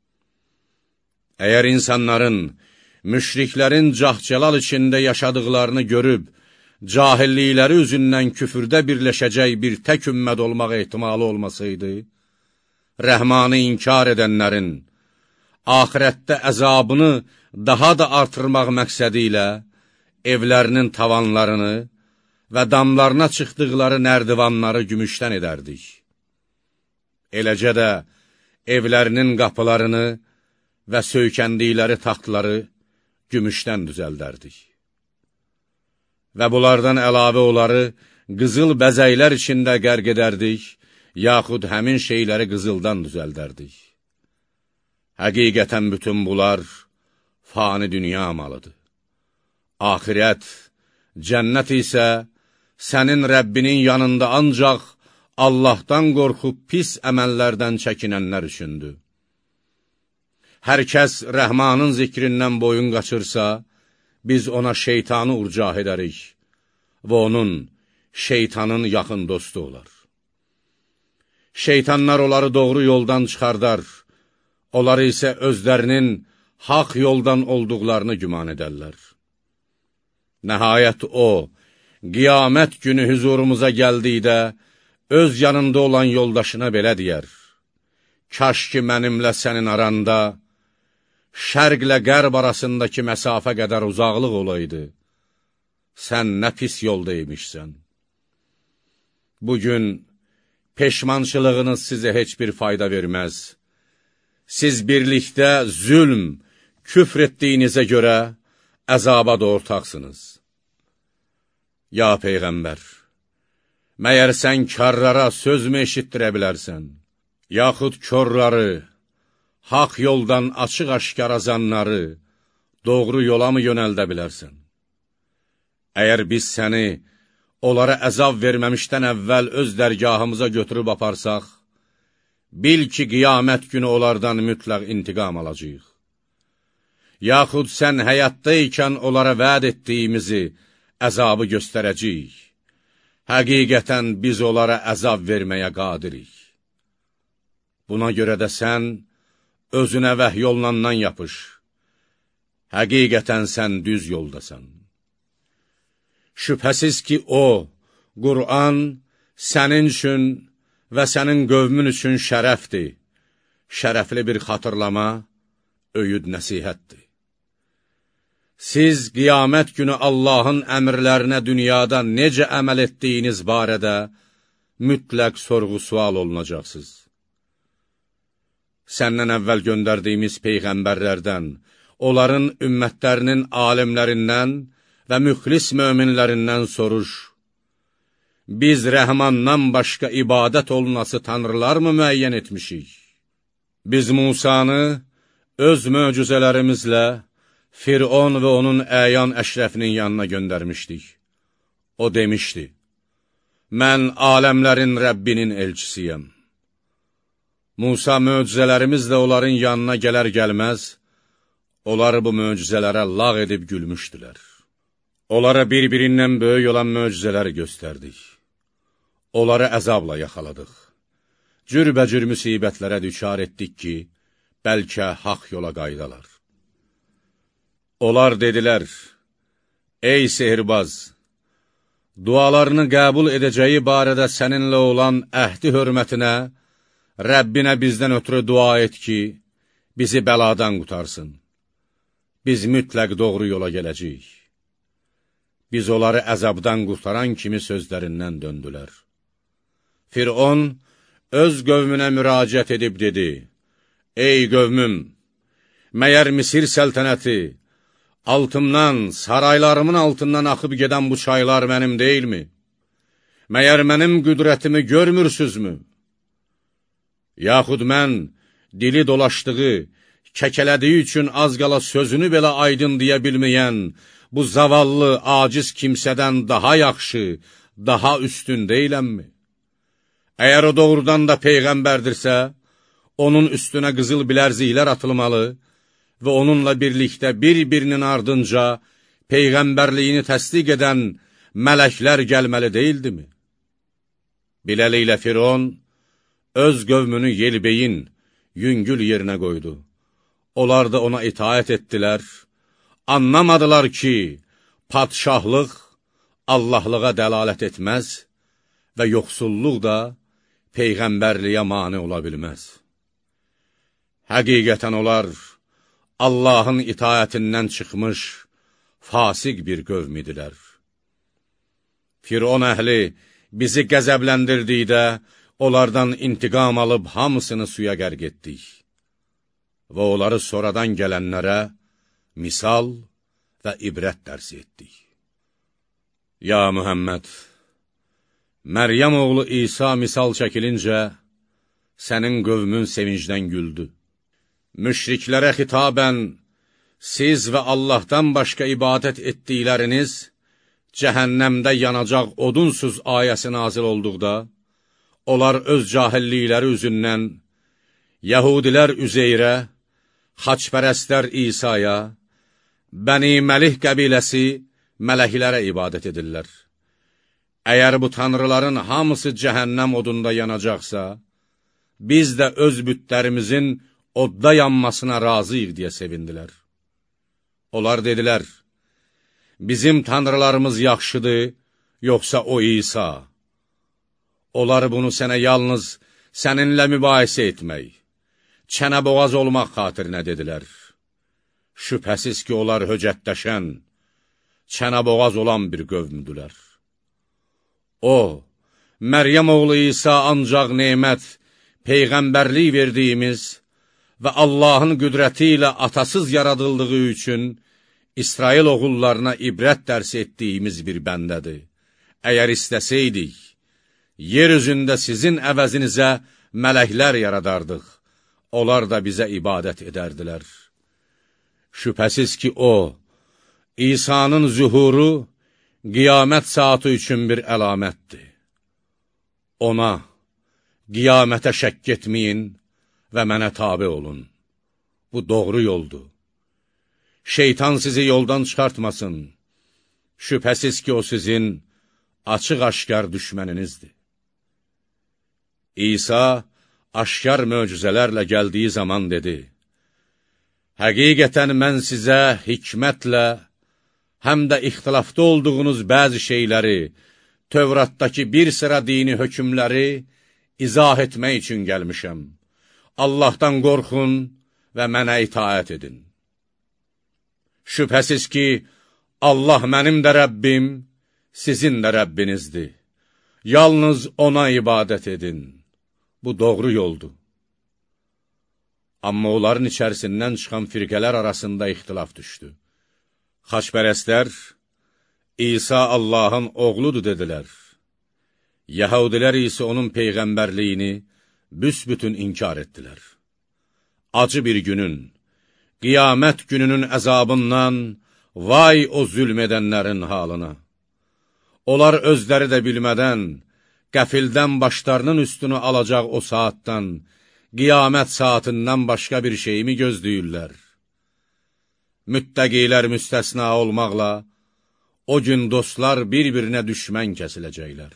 Əgər insanların, müşriklərin cah-cəlal içində yaşadıqlarını görüb, cahillikləri üzündən küfürdə birləşəcək bir tək ümmət olmaq ehtimalı olmasaydı, rəhmanı inkar edənlərin, axirətdə əzabını daha da artırmaq məqsədi ilə evlərinin tavanlarını və damlarına çıxdıqları nərdivanları gümüşdən edərdik. Eləcə də evlərinin qapılarını və söykəndikləri taxtları gümüşdən düzəldərdik. Və bunlardan əlavə onları qızıl bəzəklər içində qərq edərdik, yaxud həmin şeyləri qızıldan düzəldərdik. Həqiqətən bütün bunlar fani dünya malıdır. Axirət, cənnət isə sənin Rəbbinin yanında ancaq Allahdan qorxub pis əməllərdən çəkinənlər üçündür. Hər kəs Rəhmanın zikrindən boyun qaçırsa, biz ona şeytanı urcah edərik və onun, şeytanın yaxın dostu olar. Şeytanlar onları doğru yoldan çıxardar, onları isə özlərinin haq yoldan olduqlarını güman edərlər. Nəhayət o, qiyamət günü huzurumuza gəldikdə, öz yanında olan yoldaşına belə deyər, kaş ki mənimlə sənin aranda, şərqlə qərb arasındakı məsafə qədər uzaqlıq olaydı, sən nə pis yolda imişsən. Bugün peşmançılığınız sizə heç bir fayda verməz. Siz birlikdə zülm, küfr etdiyinizə görə əzaba da ortaqsınız. Ya Peyğəmbər, məyər sən karlara söz mü eşitdirə bilərsən, yaxud körləri, haq yoldan açıq-aşkar azanları doğru yola mı yönəldə bilərsən? Əgər biz səni onlara əzab verməmişdən əvvəl öz dərgahımıza götürüb aparsaq, bil ki, qiyamət günü onlardan mütləq intiqam alacaq. yaxud sən həyatda ikən onlara vəd etdiyimizi əzabı göstərəcəyik. Həqiqətən biz onlara əzab verməyə qadirik. Buna görə də sən özünə vəhy olunandan yapış. Həqiqətən sən düz yoldasan. Şübhəsiz ki, o, Qur'an sənin üçün və sənin qövmün üçün şərəfdir, şərəfli bir xatırlama, öyüd nəsihətdir. Siz qiyamət günü Allahın əmrlərinə dünyada necə əməl etdiyiniz barədə mütləq sorğu-sual olunacaqsınız. Səndən əvvəl göndərdiyimiz peyğəmbərlərdən, onların ümmətlərinin alimlərindən və müxlis möminlərindən soruş. Biz Rəhmandan başqa ibadət olunası tanrılar mı müəyyən etmişik? Biz Musanı öz möcüzələrimizlə Firon və onun əyan əşrəfinin yanına göndərmişdik. O demişdi, mən aləmlərin Rəbbinin elçisiyəm. Musa möcüzələrimizlə onların yanına gələr gəlməz, onlar bu möcüzələrə lağ edib gülmüşdülər. Onlara bir-birindən böyük olan möcüzələri göstərdik. Onları əzabla yaxaladıq. Cürbəcür müsibətlərə düçar etdik ki, bəlkə haqq yola qaydalar. Onlar dedilər, ey sehirbaz, dualarını qəbul edəcəyi barədə səninlə olan əhdi hörmətinə, Rəbbinə bizdən ötürü dua et ki, bizi bəladan qutarsın. Biz mütləq doğru yola gələcəyik. Biz onları əzabdan qurtaran kimi sözlərindən döndülər. Firon öz qövmünə müraciət edib dedi, ey qövmüm, məyər Misir səltənəti, altımdan, saraylarımın altından axıb gedən bu çaylar mənim deyilmi? Məyər mənim qüdrətimi görmürsüzmü? Yaxud mən dili dolaşdığı, kəkələdiyi üçün az qala sözünü belə aydın deyə bilməyən, bu zavallı, aciz kimsədən daha yaxşı, daha üstün deyiləmmi? Əgər o doğrudan da peyğəmbərdirsə, onun üstünə qızıl bilərziklər atılmalı və onunla birlikdə bir-birinin ardınca peyğəmbərliyini təsdiq edən mələklər gəlməli deyildimi? Beləliklə Firon öz qövmünü yelbeyin, yüngül yerinə qoydu. Onlar da ona itaət etdilər, anlamadılar ki, padşahlıq Allahlığa dəlalət etməz və yoxsulluq da peyğəmbərliyə mane ola bilməz. Həqiqətən onlar Allahın itaətindən çıxmış, fasik bir qövm idilər. Firon əhli bizi qəzəbləndirdikdə, onlardan intiqam alıb hamısını suya qərq etdik və onları sonradan gələnlərə misal və ibrət dərsi etdik. Ya Mühəmməd, Məryəm oğlu İsa misal çəkilincə, sənin qövmün sevincdən güldü. Müşriklərə xitabən, siz və Allahdan başqa ibadət etdikləriniz, cəhənnəmdə yanacaq odunsuz ayəsi nazil olduqda, onlar öz cahillikləri üzündən, Yəhudilər Üzeyrə, xaçpərəstlər İsa'ya, Bəni Məlih qəbiləsi mələklərə ibadət edirlər. Əgər bu tanrıların hamısı cəhənnəm odunda yanacaqsa, biz də öz bütlərimizin odda yanmasına razıyıq deyə sevindilər. Onlar dedilər, bizim tanrılarımız yaxşıdır, yoxsa o İsa. Onlar bunu sənə yalnız səninlə mübahisə etmək, çənə boğaz olmaq xatirinə dedilər. Şübhəsiz ki, onlar höcətləşən, çənə boğaz olan bir qövmüdülər. O, Məryəm oğlu İsa ancaq nemət, peyğəmbərlik verdiyimiz və Allahın qüdrəti ilə atasız yaradıldığı üçün İsrail oğullarına ibrət dərsi etdiyimiz bir bəndədir. Əgər istəsəydik, yer üzündə sizin əvəzinizə mələklər yaradardıq, onlar da bizə ibadət edərdilər. Şübhəsiz ki, o, İsa'nın zühuru qiyamət saatı üçün bir əlamətdir. Ona, qiyamətə şəkk etməyin və mənə tabe olun. Bu doğru yoldur. şeytan sizi yoldan çıxartmasın. Şübhəsiz ki, o sizin açıq-aşkar düşməninizdir. İsa aşkar möcüzələrlə gəldiyi zaman dedi, həqiqətən mən sizə hikmətlə, həm də ixtilafda olduğunuz bəzi şeyləri, Tövratdakı bir sıra dini hökmləri izah etmək üçün gəlmişəm. Allahdan qorxun və mənə itaət edin. Şübhəsiz ki, Allah mənim də Rəbbim, sizin də Rəbbinizdir. Yalnız ona ibadət edin. Bu doğru yoldur. Amma onların içərisindən çıxan firqələr arasında ixtilaf düşdü. Xaçpərəstlər, İsa Allahın oğludur dedilər. Yəhudilər isə onun peyğəmbərliyini büsbütün inkar etdilər. Acı bir günün, qiyamət gününün əzabından vay o zülm edənlərin halına. Onlar özləri də bilmədən, qəfildən başlarının üstünü alacaq o saatdan, qiyamət saatindən başqa bir şeyimi gözləyirlər. Müttəqilər müstəsna olmaqla, o gün dostlar bir-birinə düşmən kəsiləcəklər.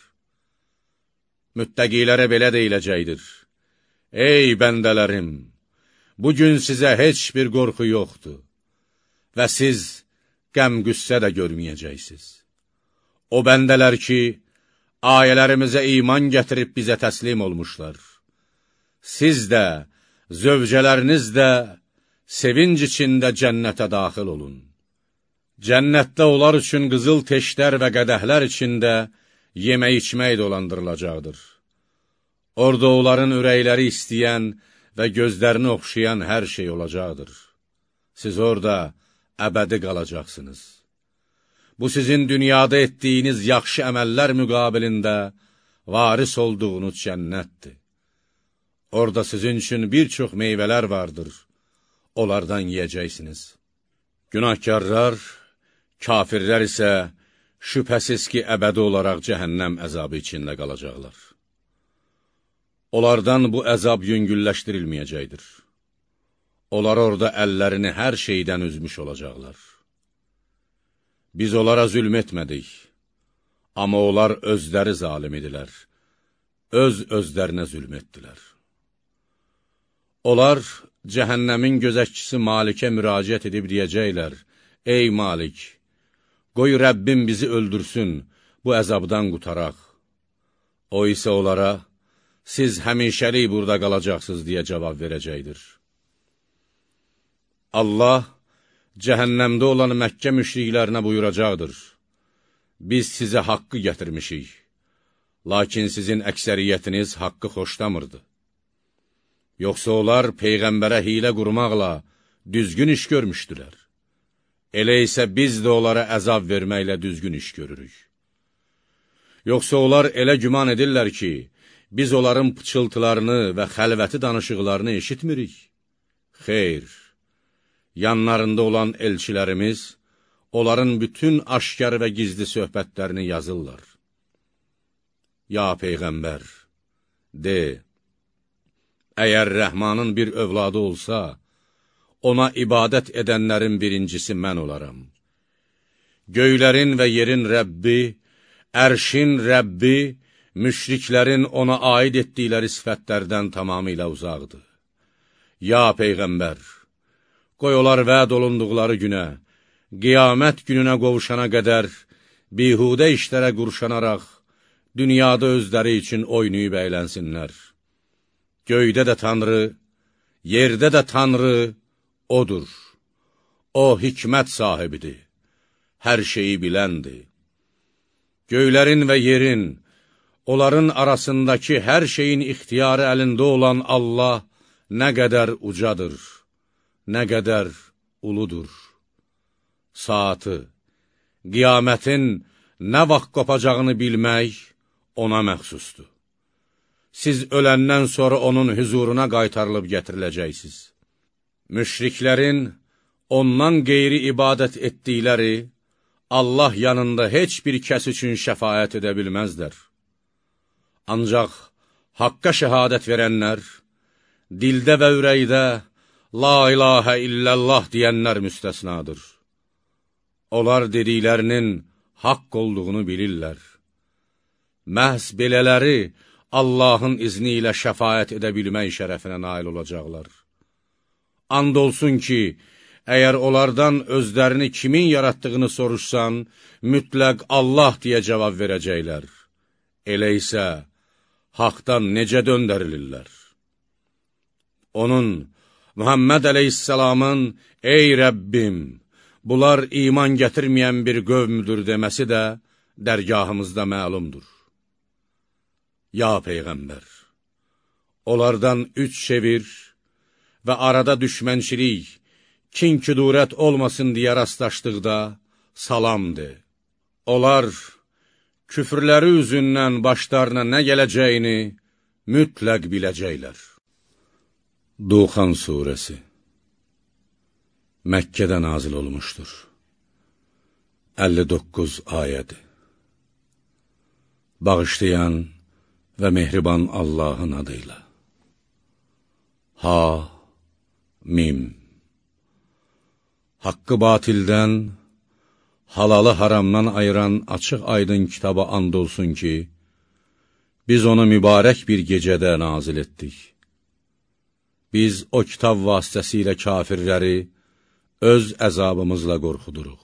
Müttəqilərə belə deyiləcəkdir. Ey bəndələrim, bugün sizə heç bir qorxu yoxdur və siz qəm-qüssə də görməyəcəksiniz. O bəndələr ki, ayələrimizə iman gətirib bizə təslim olmuşlar. Siz də, zövcələriniz də sevinc içində cənnətə daxil olun. Cənnətdə onlar üçün qızıl teşlər və qədəhlər içində yemək-içmək dolandırılacaqdır. Orada onların ürəkləri istəyən və gözlərini oxşayan hər şey olacaqdır. Siz orada əbədi qalacaqsınız. Bu sizin dünyada etdiyiniz yaxşı əməllər müqabilində varis olduğunuz cənnətdir. Orada sizin üçün bir çox meyvələr vardır, onlardan yiyəcəksiniz. Günahkarlar, kafirlər isə şübhəsiz ki, əbədi olaraq cəhənnəm əzabı içində qalacaqlar. Onlardan bu əzab yüngülləşdirilməyəcəkdir. Onlar orada əllərini hər şeydən üzmüş olacaqlar. Biz onlara zülm etmədik, amma onlar özləri zalim idilər, öz-özlərinə zülm etdilər. Onlar cəhənnəmin gözətçisi Malikə müraciət edib deyəcəklər, ey Malik, qoy Rəbbim bizi öldürsün, bu əzabdan qutaraq. O isə onlara, siz həmişəlik burada qalacaqsınız deyə cavab verəcəkdir. Allah, cəhənnəmdə olan Məkkə müşriklərinə buyuracaqdır, biz sizə haqqı gətirmişik, lakin sizin əksəriyyətiniz haqqı xoşlamırdı. Yoxsa onlar Peyğəmbərə hilə qurmaqla düzgün iş görmüşdülər. Elə isə biz də onlara əzab verməklə düzgün iş görürük. Yoxsa onlar elə güman edirlər ki, biz onların pıçıltılarını və xəlvəti danışıqlarını eşitmirik. Xeyr, yanlarında olan elçilərimiz, onların bütün aşkar və gizli söhbətlərini yazırlar. Ya Peyğəmbər, de, əgər Rəhmanın bir övladı olsa, ona ibadət edənlərin birincisi mən olaram. Göylərin və yerin Rəbbi, ərşin Rəbbi, müşriklərin ona aid etdikləri sifətlərdən tamamilə uzaqdır. Ya Peyğəmbər, qoy onlar vəd olunduqları günə, qiyamət gününə qovuşana qədər, bihudə işlərə qurşanaraq, dünyada özləri üçün oynayıb əylənsinlər. Göydə də Tanrı, yerdə də Tanrı odur. O hikmət sahibidir, hər şeyi biləndir. Göylərin və yerin, onların arasındakı hər şeyin ixtiyarı əlində olan Allah nə qədər ucadır, nə qədər uludur. Saatı, qiyamətin nə vaxt qopacağını bilmək ona məxsusdur. Siz öləndən sonra onun hüzuruna qaytarılıb gətiriləcəksiniz. Müşriklərin ondan qeyri ibadət etdikləri Allah yanında heç bir kəs üçün şəfaət edə bilməzlər. Ancaq haqqa şəhadət verənlər, dildə və ürəkdə la ilahə illallah deyənlər müstəsnadır. Onlar dediklərinin haqq olduğunu bilirlər. Məhz belələri Allahın izni ilə şəfaət edə bilmək şərəfinə nail olacaqlar. And olsun ki, əgər onlardan özlərini kimin yaratdığını soruşsan, mütləq Allah deyə cavab verəcəklər. Elə isə, haqdan necə döndərilirlər? Onun, Muhammed əleyhissalamın, ey Rəbbim, bunlar iman gətirməyən bir qövmüdür deməsi də dərgahımızda məlumdur. Ya Peyğəmbər, onlardan üç çevir və arada düşmənçilik, kin-küdurət olmasın deyə rastlaşdıqda salam de. Onlar küfrləri üzündən başlarına nə gələcəyini mütləq biləcəklər. Duxan surəsi Məkkədə nazil olmuşdur. əlli doqquz ayədir. Bağışlayan və mehriban Allahın adıyla. Ha, Mim. Haqqı batildən, halalı haramdan ayıran açıq aydın kitaba and olsun ki, biz onu mübarək bir gecədə nazil etdik. Biz o kitab vasitəsilə kafirləri öz əzabımızla qorxuduruq.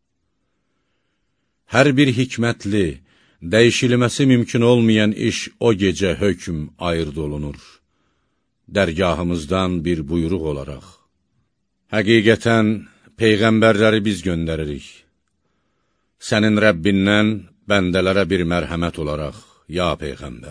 Hər bir hikmətli, dəyişilməsi mümkün olmayan iş o gecə hökm ayırd olunur, dərgahımızdan bir buyruq olaraq. Həqiqətən, Peyğəmbərləri biz göndəririk. Sənin Rəbbindən bəndələrə bir mərhəmət olaraq, ya Peyğəmbər.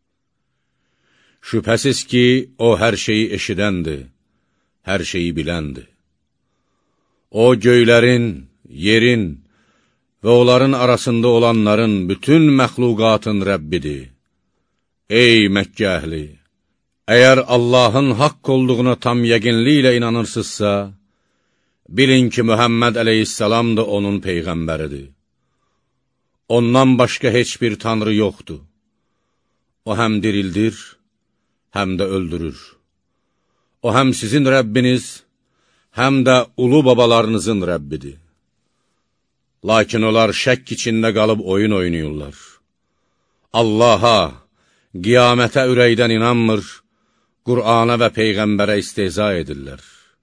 Şübhəsiz ki, o hər şeyi eşidəndir, hər şeyi biləndir. O göylərin, yerin və onların arasında olanların bütün məxluqatın Rəbbidir. Ey Məkkə əhli! Əgər Allahın haqq olduğuna tam yəqinliklə inanırsınızsa, bilin ki, Muhammed əleyhissalam da onun Peyğəmbəridir. Ondan başqa heç bir tanrı yoxdur. O həm dirildir, həm də öldürür. O həm sizin Rəbbiniz, həm də ulu babalarınızın Rəbbidir. Lakin onlar şək içində qalıb oyun oynayırlar. Allaha, qiyamətə ürəkdən inanmır, Qur'ana və Peyğəmbərə istehza edirlər.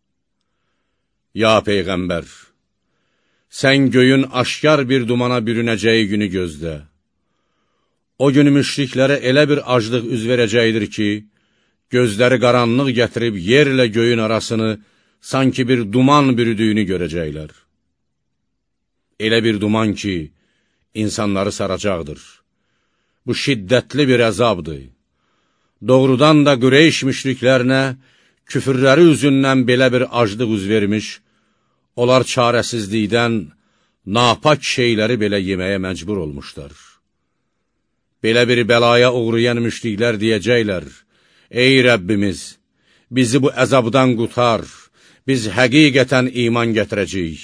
Ya Peyğəmbər, sən göyün aşkar bir dumana bürünəcəyi günü gözlə. O gün müşriklərə elə bir aclıq üz verəcəkdir ki, gözləri qaranlıq gətirib yerlə göyün arasını sanki bir duman bürüdüyünü görəcəklər. Elə bir duman ki, insanları saracaqdır. Bu şiddətli bir əzabdır. Doğrudan da Qureyş müşriklərinə küfürləri üzündən belə bir aclıq üz vermiş, onlar çarəsizlikdən napak şeyləri belə yeməyə məcbur olmuşlar. Belə bir bəlaya uğrayan müşriklər deyəcəklər, ey Rəbbimiz, bizi bu əzabdan qutar, biz həqiqətən iman gətirəcəyik.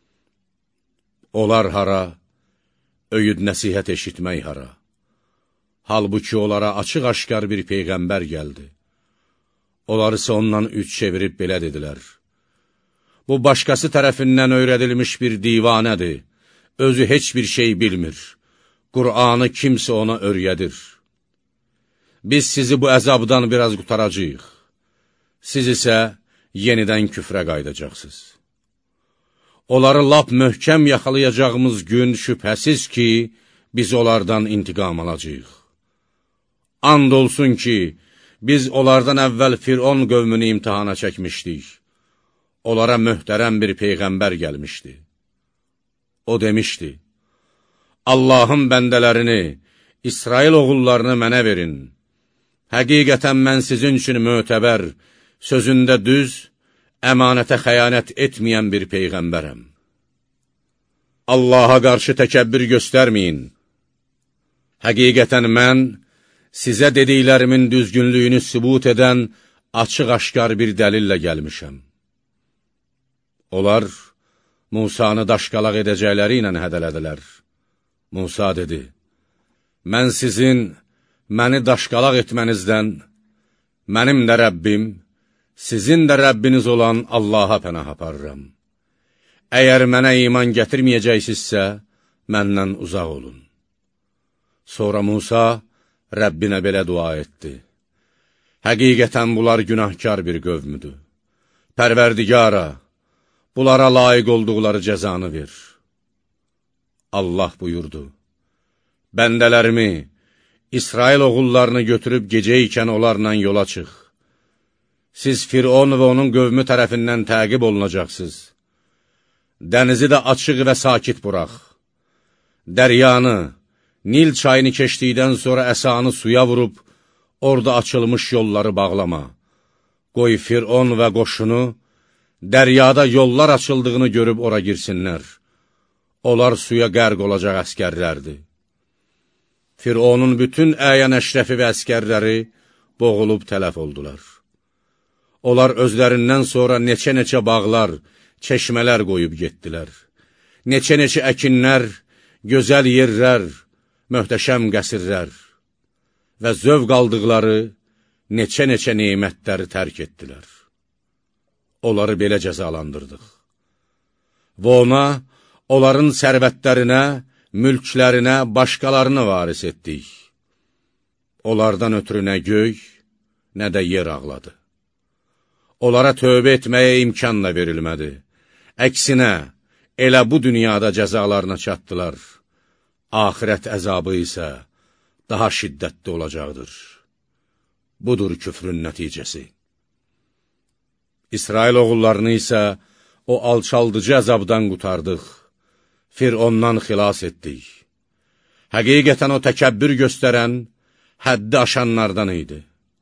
Onlar hara, öyüd nəsihət eşitmək hara. Halbuki onlara açıq-aşkar bir Peyğəmbər gəldi. Onlar isə ondan üç çevirib belə dedilər. Bu başqası tərəfindən öyrədilmiş bir divanədir, özü heç bir şey bilmir. Qur'anı kimsə ona öyrədir. Biz sizi bu əzabdan biraz qutaracağıq. Siz isə yenidən küfrə qaydacaqsınız. Onları lap möhkəm yaxalayacağımız gün şübhəsiz ki, biz onlardan intiqam alacağıq. And olsun ki, biz onlardan əvvəl Firon qövmünü imtihana çəkmişdik. Onlara möhtərəm bir Peyğəmbər gəlmişdi. O demişdi, Allahın bəndələrini, İsrail oğullarını mənə verin. Həqiqətən mən sizin üçün mötəbər, sözündə düz, əmanətə xəyanət etməyən bir Peyğəmbərəm. Allaha qarşı təkəbbür göstərməyin. Həqiqətən mən, sizə dediklərimin düzgünlüyünü sübut edən açıq-aşkar bir dəlillə gəlmişəm. Onlar Musanı daşqalaq edəcəkləri ilə hədələdilər. Musa dedi, mən sizin məni daşqalaq etmənizdən, mənim də Rəbbim, sizin də Rəbbiniz olan Allaha pənah aparıram. Əgər mənə iman gətirməyəcəksinizsə, məndən uzaq olun. Sonra Musa Rəbbinə belə dua etdi. Həqiqətən bunlar günahkar bir qövmüdür. Pərverdigara, bunlara layiq olduqları cəzanı ver. Allah buyurdu, bəndələrimi, İsrail oğullarını götürüb gecə ikən onlarla yola çıx. Siz Firon və onun qövmü tərəfindən təqib olunacaqsınız. Dənizi də açıq və sakit burax. Dəryanı, Nil çayını keçdikdən sonra əsanı suya vurub, orada açılmış yolları bağlama. Qoy Firon və qoşunu, dəryada yollar açıldığını görüb ora girsinlər. Onlar suya qərq olacaq əskərlərdir. Fironun bütün əyən əşrəfi və əskərləri boğulub tələf oldular. Onlar özlərindən sonra neçə-neçə bağlar, çeşmələr qoyub getdilər. Neçə-neçə əkinlər, gözəl yerlər, möhtəşəm qəsirlər və zövq aldıqları neçə-neçə neymətləri tərk etdilər. Onları belə cəzalandırdıq. Və ona, onların sərvətlərinə, mülklərinə başqalarını varis etdik. Onlardan ötürü nə göy, nə də yer ağladı. Onlara tövbə etməyə imkan da verilmədi. Əksinə, elə bu dünyada cəzalarına çatdılar. Axirət əzabı isə daha şiddətli olacaqdır. Budur küfrün nəticəsi. İsrail oğullarını isə o alçaldıcı əzabdan qutardıq. Firondan xilas etdik. Həqiqətən o təkəbbür göstərən, həddi aşanlardan idi.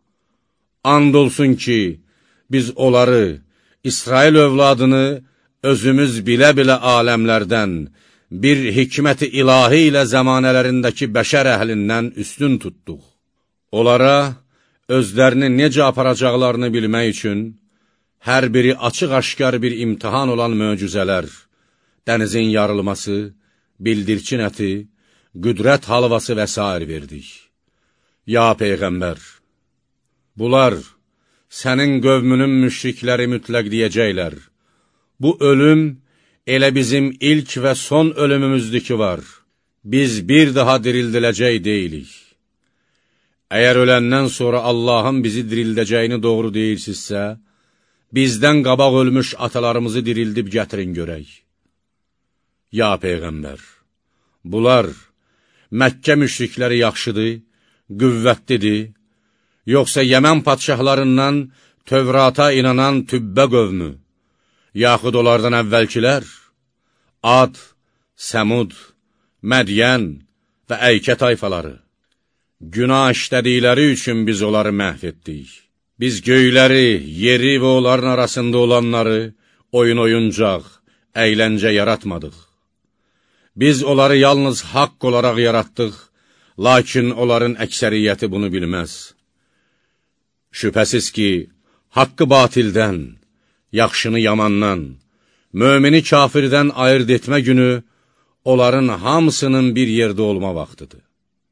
And olsun ki, biz onları, İsrail övladını özümüz bilə-bilə aləmlərdən, bir hikməti ilahi ilə zəmanələrindəki bəşər əhlindən üstün tutduq. Onlara özlərini necə aparacaqlarını bilmək üçün, hər biri açıq-aşkar bir imtihan olan möcüzələr, dənizin yarılması, bildirçin əti, qüdrət halvası və s. verdik. Ya Peyğəmbər, bunlar sənin qövmünün müşrikləri mütləq deyəcəklər. Bu ölüm elə bizim ilk və son ölümümüzdür ki var. Biz bir daha dirildiləcək deyilik. Əgər öləndən sonra Allahın bizi dirildəcəyini doğru deyirsinizsə, bizdən qabaq ölmüş atalarımızı dirildib gətirin görək. Ya Peyğəmbər, bunlar Məkkə müşrikləri yaxşıdır, qüvvətlidir, yoxsa Yəmən padşahlarından Tövrata inanan Tübbə qövmü, yaxud onlardan əvvəlkilər, Ad, Səmud, Mədyən və Əykə tayfaları. Günah işlədikləri üçün biz onları məhv etdik. Biz göyləri, yeri və onların arasında olanları oyun-oyuncaq, əyləncə yaratmadıq. Biz onları yalnız haqq olaraq yaratdıq, lakin onların əksəriyyəti bunu bilməz. Şübhəsiz ki, haqqı batildən, yaxşını yamandan, mömini kafirdən ayırt etmə günü onların hamısının bir yerdə olma vaxtıdır.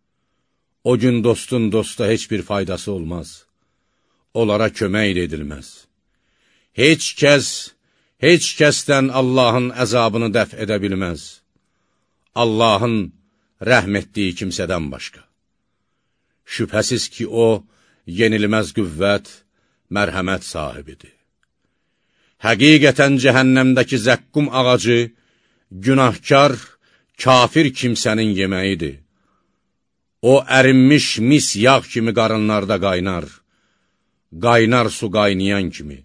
O gün dostun dosta heç bir faydası olmaz. Onlara kömək edilməz. Heç kəs, heç kəsdən Allahın əzabını dəf edə bilməz. Allahın rəhm etdiyi kimsədən başqa. Şübhəsiz ki, o, yenilməz qüvvət, mərhəmət sahibidir. Həqiqətən cəhənnəmdəki zəqqum ağacı, günahkar, kafir kimsənin yeməyidir. O, ərinmiş mis yağ kimi qarınlarda qaynar, qaynar su qaynayan kimi.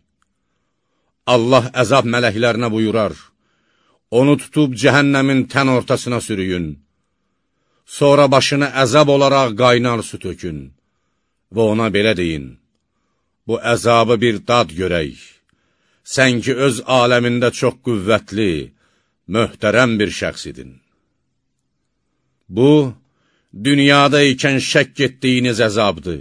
Allah əzab mələklərinə buyurar, onu tutub cəhənnəmin tən ortasına sürüyün, sonra başını əzab olaraq qaynar su tökün və ona belə deyin, bu əzabı bir dad görək, sən ki öz aləmində çox qüvvətli, möhtərəm bir şəxs idin. Bu, dünyada ikən şəkk etdiyiniz əzabdır.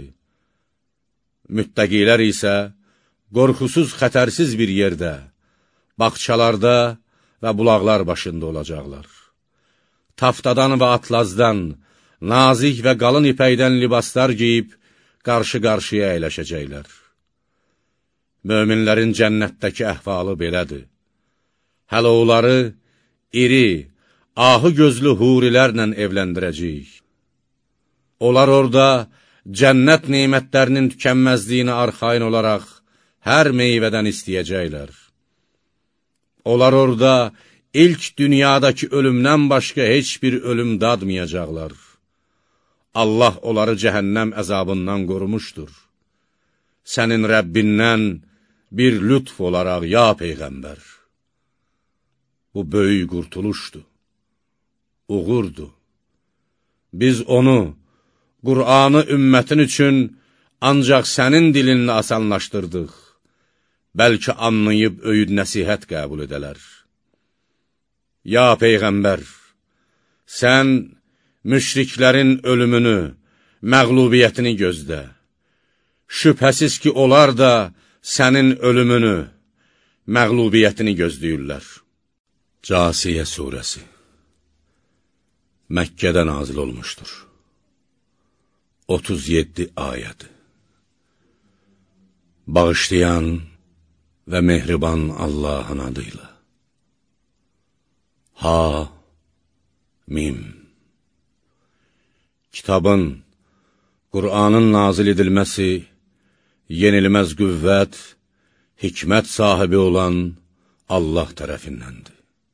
Müttəqilər isə qorxusuz, xətərsiz bir yerdə, bağçalarda və bulaqlar başında olacaqlar. Taftadan və atlazdan, nazik və qalın ipəkdən libaslar geyib, qarşı-qarşıya əyləşəcəklər. Möminlərin cənnətdəki əhvalı belədir. Hələ onları iri, ahı gözlü hurilərlə evləndirəcəyik. Onlar orada cənnət neymətlərinin tükənməzliyini arxayın olaraq hər meyvədən istəyəcəklər. Onlar orada ilk dünyadakı ölümdən başqa heç bir ölüm dadmayacaqlar. Allah onları cəhənnəm əzabından qorumuşdur. Sənin Rəbbindən bir lütf olaraq, ya Peyğəmbər. Bu böyük qurtuluşdur, uğurdur. Biz onu, Qur'anı ümmətin üçün ancaq sənin dilinlə asanlaşdırdıq. Bəlkə anlayıb öyüd nəsihət qəbul edələr. Ya Peyğəmbər, sən müşriklərin ölümünü, məğlubiyyətini gözlə. Şübhəsiz ki, onlar da sənin ölümünü, məğlubiyyətini gözləyirlər. Casiyə surəsi Məkkədə nazil olmuşdur. otuz yeddi ayəd. Bağışlayan və mehriban Allahın adıyla. Ha, mim. Kitabın, Qur'anın nazil edilməsi, yenilməz qüvvət, hikmət sahibi olan Allah tərəfindəndir.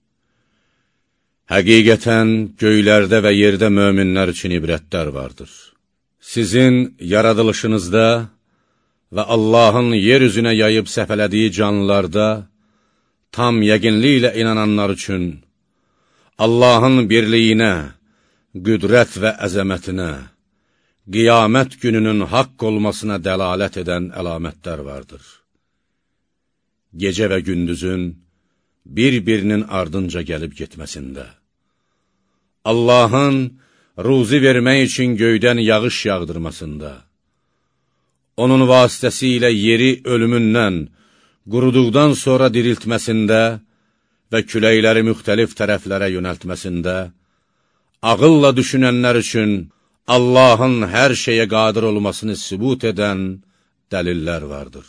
Həqiqətən, göylərdə və yerdə möminlər üçün ibrətlər vardır. Sizin yaradılışınızda və Allahın yer üzünə yayıb səfələdiyi canlılarda tam yəqinliklə inananlar üçün Allahın birliyinə, qüdrət və əzəmətinə, qiyamət gününün haqq olmasına dəlalət edən əlamətlər vardır. Gecə və gündüzün bir-birinin ardınca gəlib getməsində, Allahın ruzi vermək üçün göydən yağış yağdırmasında, onun vasitəsilə yeri ölümündən, quruduqdan sonra diriltməsində və küləkləri müxtəlif tərəflərə yönəltməsində, ağılla düşünənlər üçün Allahın hər şeyə qadir olmasını sübut edən dəlillər vardır.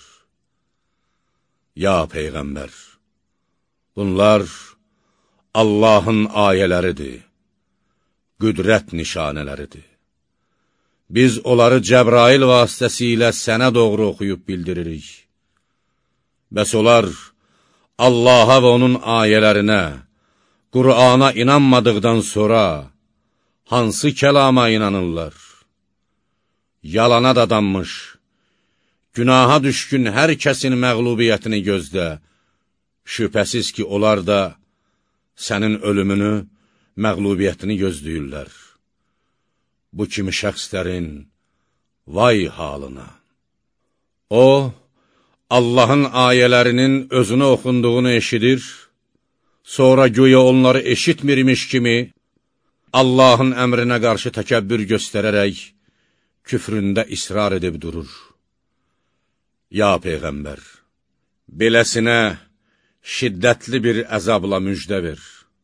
Ya Peyğəmbər, bunlar Allahın ayələridir, qüdrət nişanələridir. Biz onları Cəbrail vasitəsilə sənə doğru oxuyub bildiririk. Bəs onlar Allaha və onun ayələrinə, Qur'ana inanmadıqdan sonra hansı kəlama inanırlar? Yalana dadanmış, günaha düşkün hər kəsin məğlubiyyətini gözlə. Şübhəsiz ki, onlar da sənin ölümünü, məğlubiyyətini gözləyirlər. Bu kimi şəxslərin vay halına. O, Allahın ayələrinin özünə oxunduğunu eşidir, sonra güya onları eşitmirmiş kimi, Allahın əmrinə qarşı təkəbbür göstərərək, küfründə israr edib durur. Ya Peyğəmbər, beləsinə şiddətli bir əzabla müjdə ver.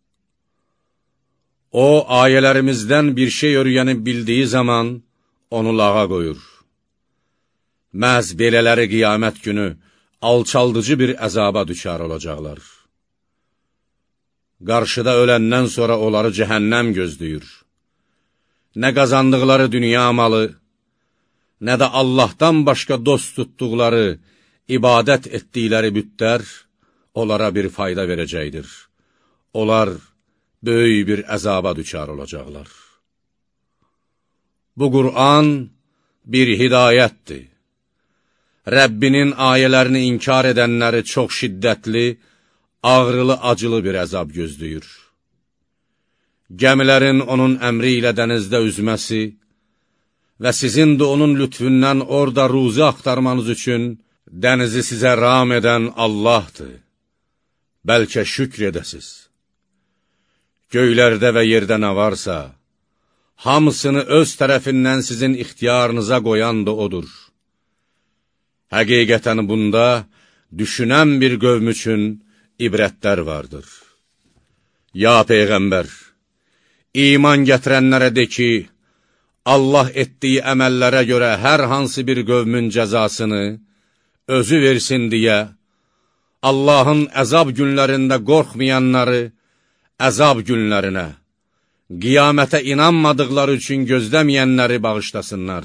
O, ayələrimizdən bir şey öyrənib bildiyi zaman onu lağa qoyur. Məhz belələri qiyamət günü alçaldıcı bir əzaba düçar olacaqlar. Qarşıda öləndən sonra onları cəhənnəm gözləyir. Nə qazandıqları dünya malı, nə də Allahdan başqa dost tutduqları, ibadət etdikləri bütlər onlara bir fayda verəcəkdir. Onlar böyük bir əzaba düçar olacaqlar. Bu Qur'an bir hidayətdir. Rəbbinin ayələrini inkar edənləri çox şiddətli, ağrılı-acılı bir əzab gözləyir. Gəmilərin onun əmri ilə dənizdə üzməsi və sizin də onun lütfündən orada ruzi axtarmanız üçün dənizi sizə ram edən Allahdır. Bəlkə şükr edəsiz. Göylərdə və yerdə nə varsa, hamısını öz tərəfindən sizin ixtiyarınıza qoyan da odur. Həqiqətən bunda düşünən bir qövm üçün ibrətlər vardır. Ya Peyğəmbər, iman gətirənlərə de ki, Allah etdiyi əməllərə görə hər hansı bir qövmün cəzasını özü versin deyə, Allahın əzab günlərində qorxmayanları əzab günlərinə, qiyamətə inanmadıqları üçün gözləməyənləri bağışlasınlar.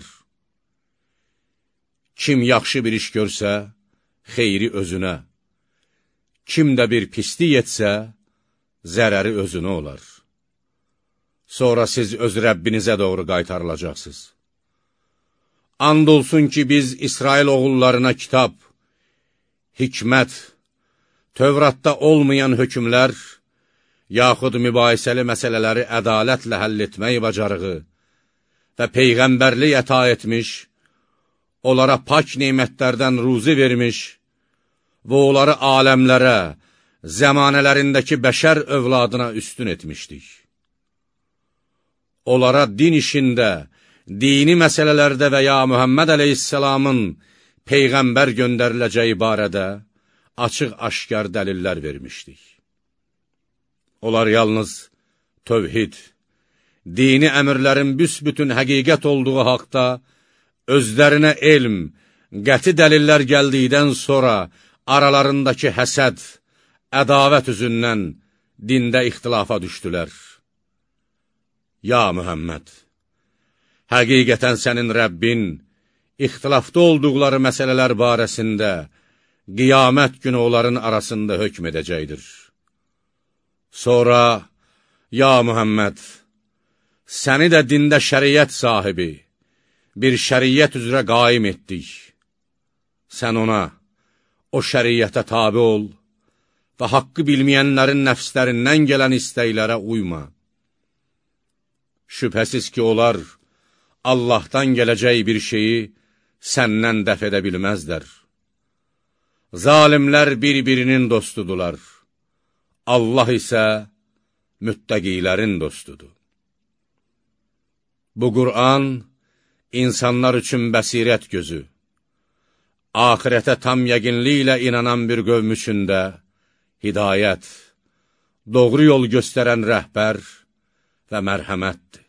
Kim yaxşı bir iş görsə, xeyri özünə, kim də bir pislik etsə, zərəri özünə olar. Sonra siz öz Rəbbinizə doğru qaytarılacaqsınız. And olsun ki, biz İsrail oğullarına kitab, hikmət, Tövratda olmayan hökmlər, yaxud mübahisəli məsələləri ədalətlə həll etmək bacarığı və Peyğəmbərlik əta etmiş, onlara pak nemətlərdən ruzi vermiş və onları aləmlərə, zəmanələrindəki bəşər övladına üstün etmişdik. Onlara din işində, dini məsələlərdə və ya Muhammed əleyhisselamın Peyğəmbər göndəriləcəyi barədə açıq-aşkar dəlillər vermişdik. Onlar yalnız tövhid, dini əmrlərin büsbütün həqiqət olduğu haqda özlərinə elm, qəti dəlillər gəldikdən sonra aralarındakı həsəd, ədavət üzündən dində ixtilafa düşdülər. Ya Mühəmməd, həqiqətən sənin Rəbbin ixtilafda olduqları məsələlər barəsində qiyamət günü onların arasında hökm edəcəkdir. Sonra, ya Mühəmməd, səni də dində şəriət sahibi, bir şəriət üzrə qaim etdik. Sən ona, o şəriətə tabi ol və haqqı bilməyənlərin nəfslərindən gələn istəklərə uyma. Şübhəsiz ki, onlar Allahdan gələcək bir şeyi səndən dəf edə bilməzlər. Zalimlər bir-birinin dostudular. Allah isə müttəqilərin dostudur. Bu Qur'an insanlar üçün bəsirət gözü, axirətə tam yəqinliklə inanan bir qövm üçün də hidayət, doğru yol göstərən rəhbər və mərhəmətdir.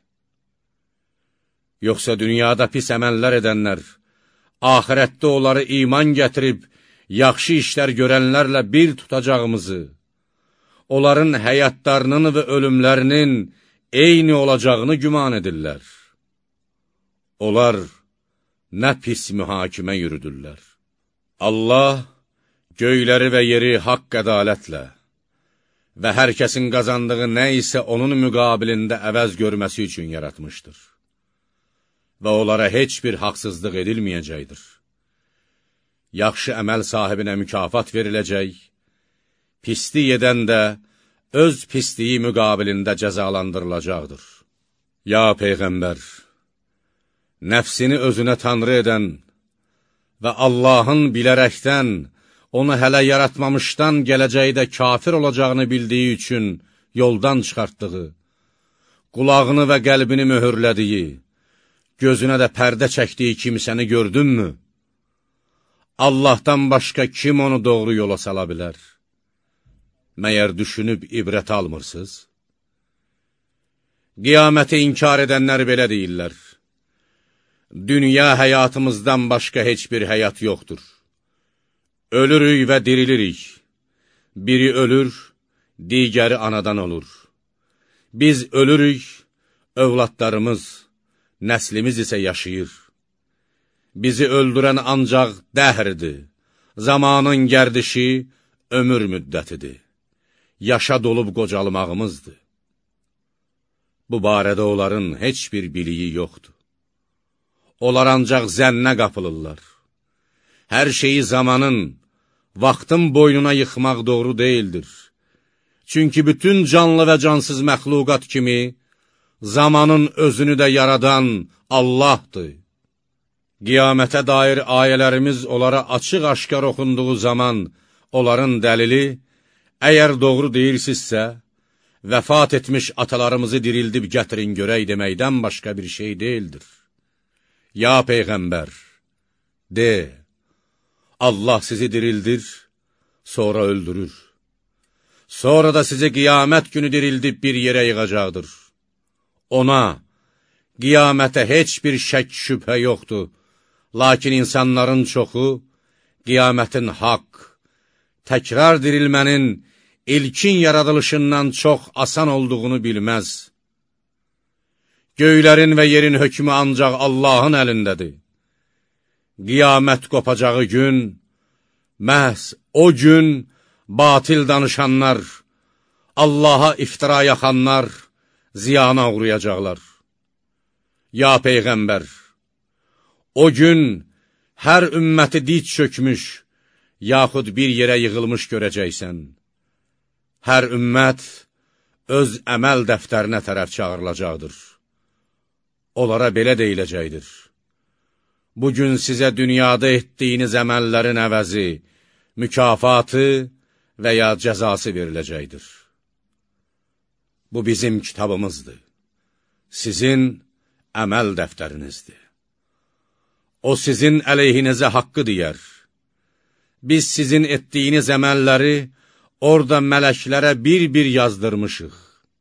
Yoxsa dünyada pis əməllər edənlər, axirətdə onları iman gətirib, yaxşı işlər görənlərlə bir tutacağımızı, onların həyatlarının və ölümlərinin eyni olacağını güman edirlər. Onlar nə pis mühakimə yürüdürlər. Allah göyləri və yeri haqq ədalətlə və hər kəsin qazandığı nə isə onun müqabilində əvəz görməsi üçün yaratmışdır. Və onlara heç bir haqsızlıq edilməyəcəkdir. Yaxşı əməl sahibinə mükafat veriləcək, pislik edən də öz pisliyi müqabilində cəzalandırılacaqdır. Ya Peyğəmbər, nəfsini özünə tanrı edən və Allahın bilərəkdən, onu hələ yaratmamışdan gələcəkdə kafir olacağını bildiyi üçün yoldan çıxartdığı, qulağını və qəlbini möhürlədiyi, gözünə də pərdə çəkdiyi kimsəni gördünmü? Allahdan başqa kim onu doğru yola sala bilər? Məyər düşünüb ibrət almırsınız? Qiyaməti inkar edənlər belə deyirlər. Dünya həyatımızdan başqa heç bir həyat yoxdur. Ölürük və dirilirik. Biri ölür, digəri anadan olur. Biz ölürük, övladlarımız, nəslimiz isə yaşayır. Bizi öldürən ancaq dəhrdir, zamanın gərdişi ömür müddətidir, yaşa dolub qocalmağımızdır. Bu barədə onların heç bir biliyi yoxdur. Onlar ancaq zənnə qapılırlar. Hər şeyi zamanın, vaxtın boynuna yıxmaq doğru deyildir. Çünki bütün canlı və cansız məxluqat kimi, zamanın özünü də yaradan Allahdır. Qiyamətə dair ayələrimiz onlara açıq-aşkar oxunduğu zaman, onların dəlili, əgər doğru deyirsinizsə, vəfat etmiş atalarımızı dirildib gətirin görək deməkdən başqa bir şey deyildir. Ya Peyğəmbər, de, Allah sizi dirildir, sonra öldürür. Sonra da sizi qiyamət günü dirildib bir yerə yığacaqdır. Ona, qiyamətə heç bir şək şübhə yoxdur, lakin insanların çoxu Qiyamətin haqq, təkrar dirilmənin ilkin yaradılışından çox asan olduğunu bilməz. Göylərin və yerin hökmü ancaq Allahın əlindədir. Qiyamət qopacağı gün, məhz o gün batil danışanlar, Allaha iftira yaxanlar ziyana uğrayacaqlar. Ya Peyğəmbər, o gün hər ümməti diz çökmüş, yaxud bir yerə yığılmış görəcəksən. Hər ümmət öz əməl dəftərinə tərəf çağırılacaqdır. Onlara belə deyiləcəkdir. Bugün sizə dünyada etdiyiniz əməllərin əvəzi, mükafatı və ya cəzası veriləcəkdir. Bu bizim kitabımızdır. Sizin əməl dəftərinizdir. O sizin əleyhinizə haqqı deyər. Biz sizin etdiyiniz əməlləri orada mələklərə bir-bir yazdırmışıq.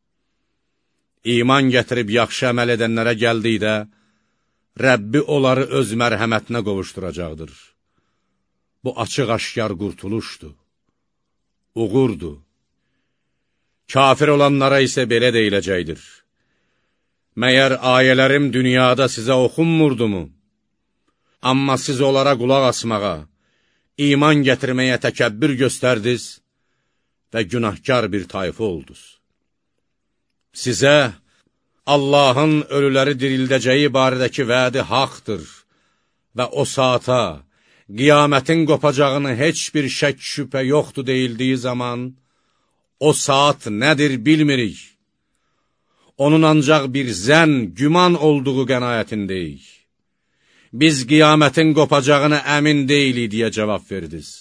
İman gətirib yaxşı əməl edənlərə gəldikdə, Rəbbi onları öz mərhəmətinə qovuşturacaqdır. Bu açıq-aşkar qurtuluşdur, uğurdur. Kafir olanlara isə belə deyiləcəkdir. Məyər ayələrim dünyada sizə oxunmurdumu? Amma siz onlara qulaq asmağa, iman gətirməyə təkəbbür göstərdiniz və günahkar bir tayfa oldunuz. Sizə Allahın ölüləri dirildəcəyi barədəki vədi haqdır və o saata, qiyamətin qopacağını heç bir şək şübhə yoxdur deyildiyi zaman, o saat nədir bilmirik. Onun ancaq bir zən, güman olduğu qənaətindəyik. Biz qiyamətin qopacağına əmin deyilik deyə cavab verdiniz.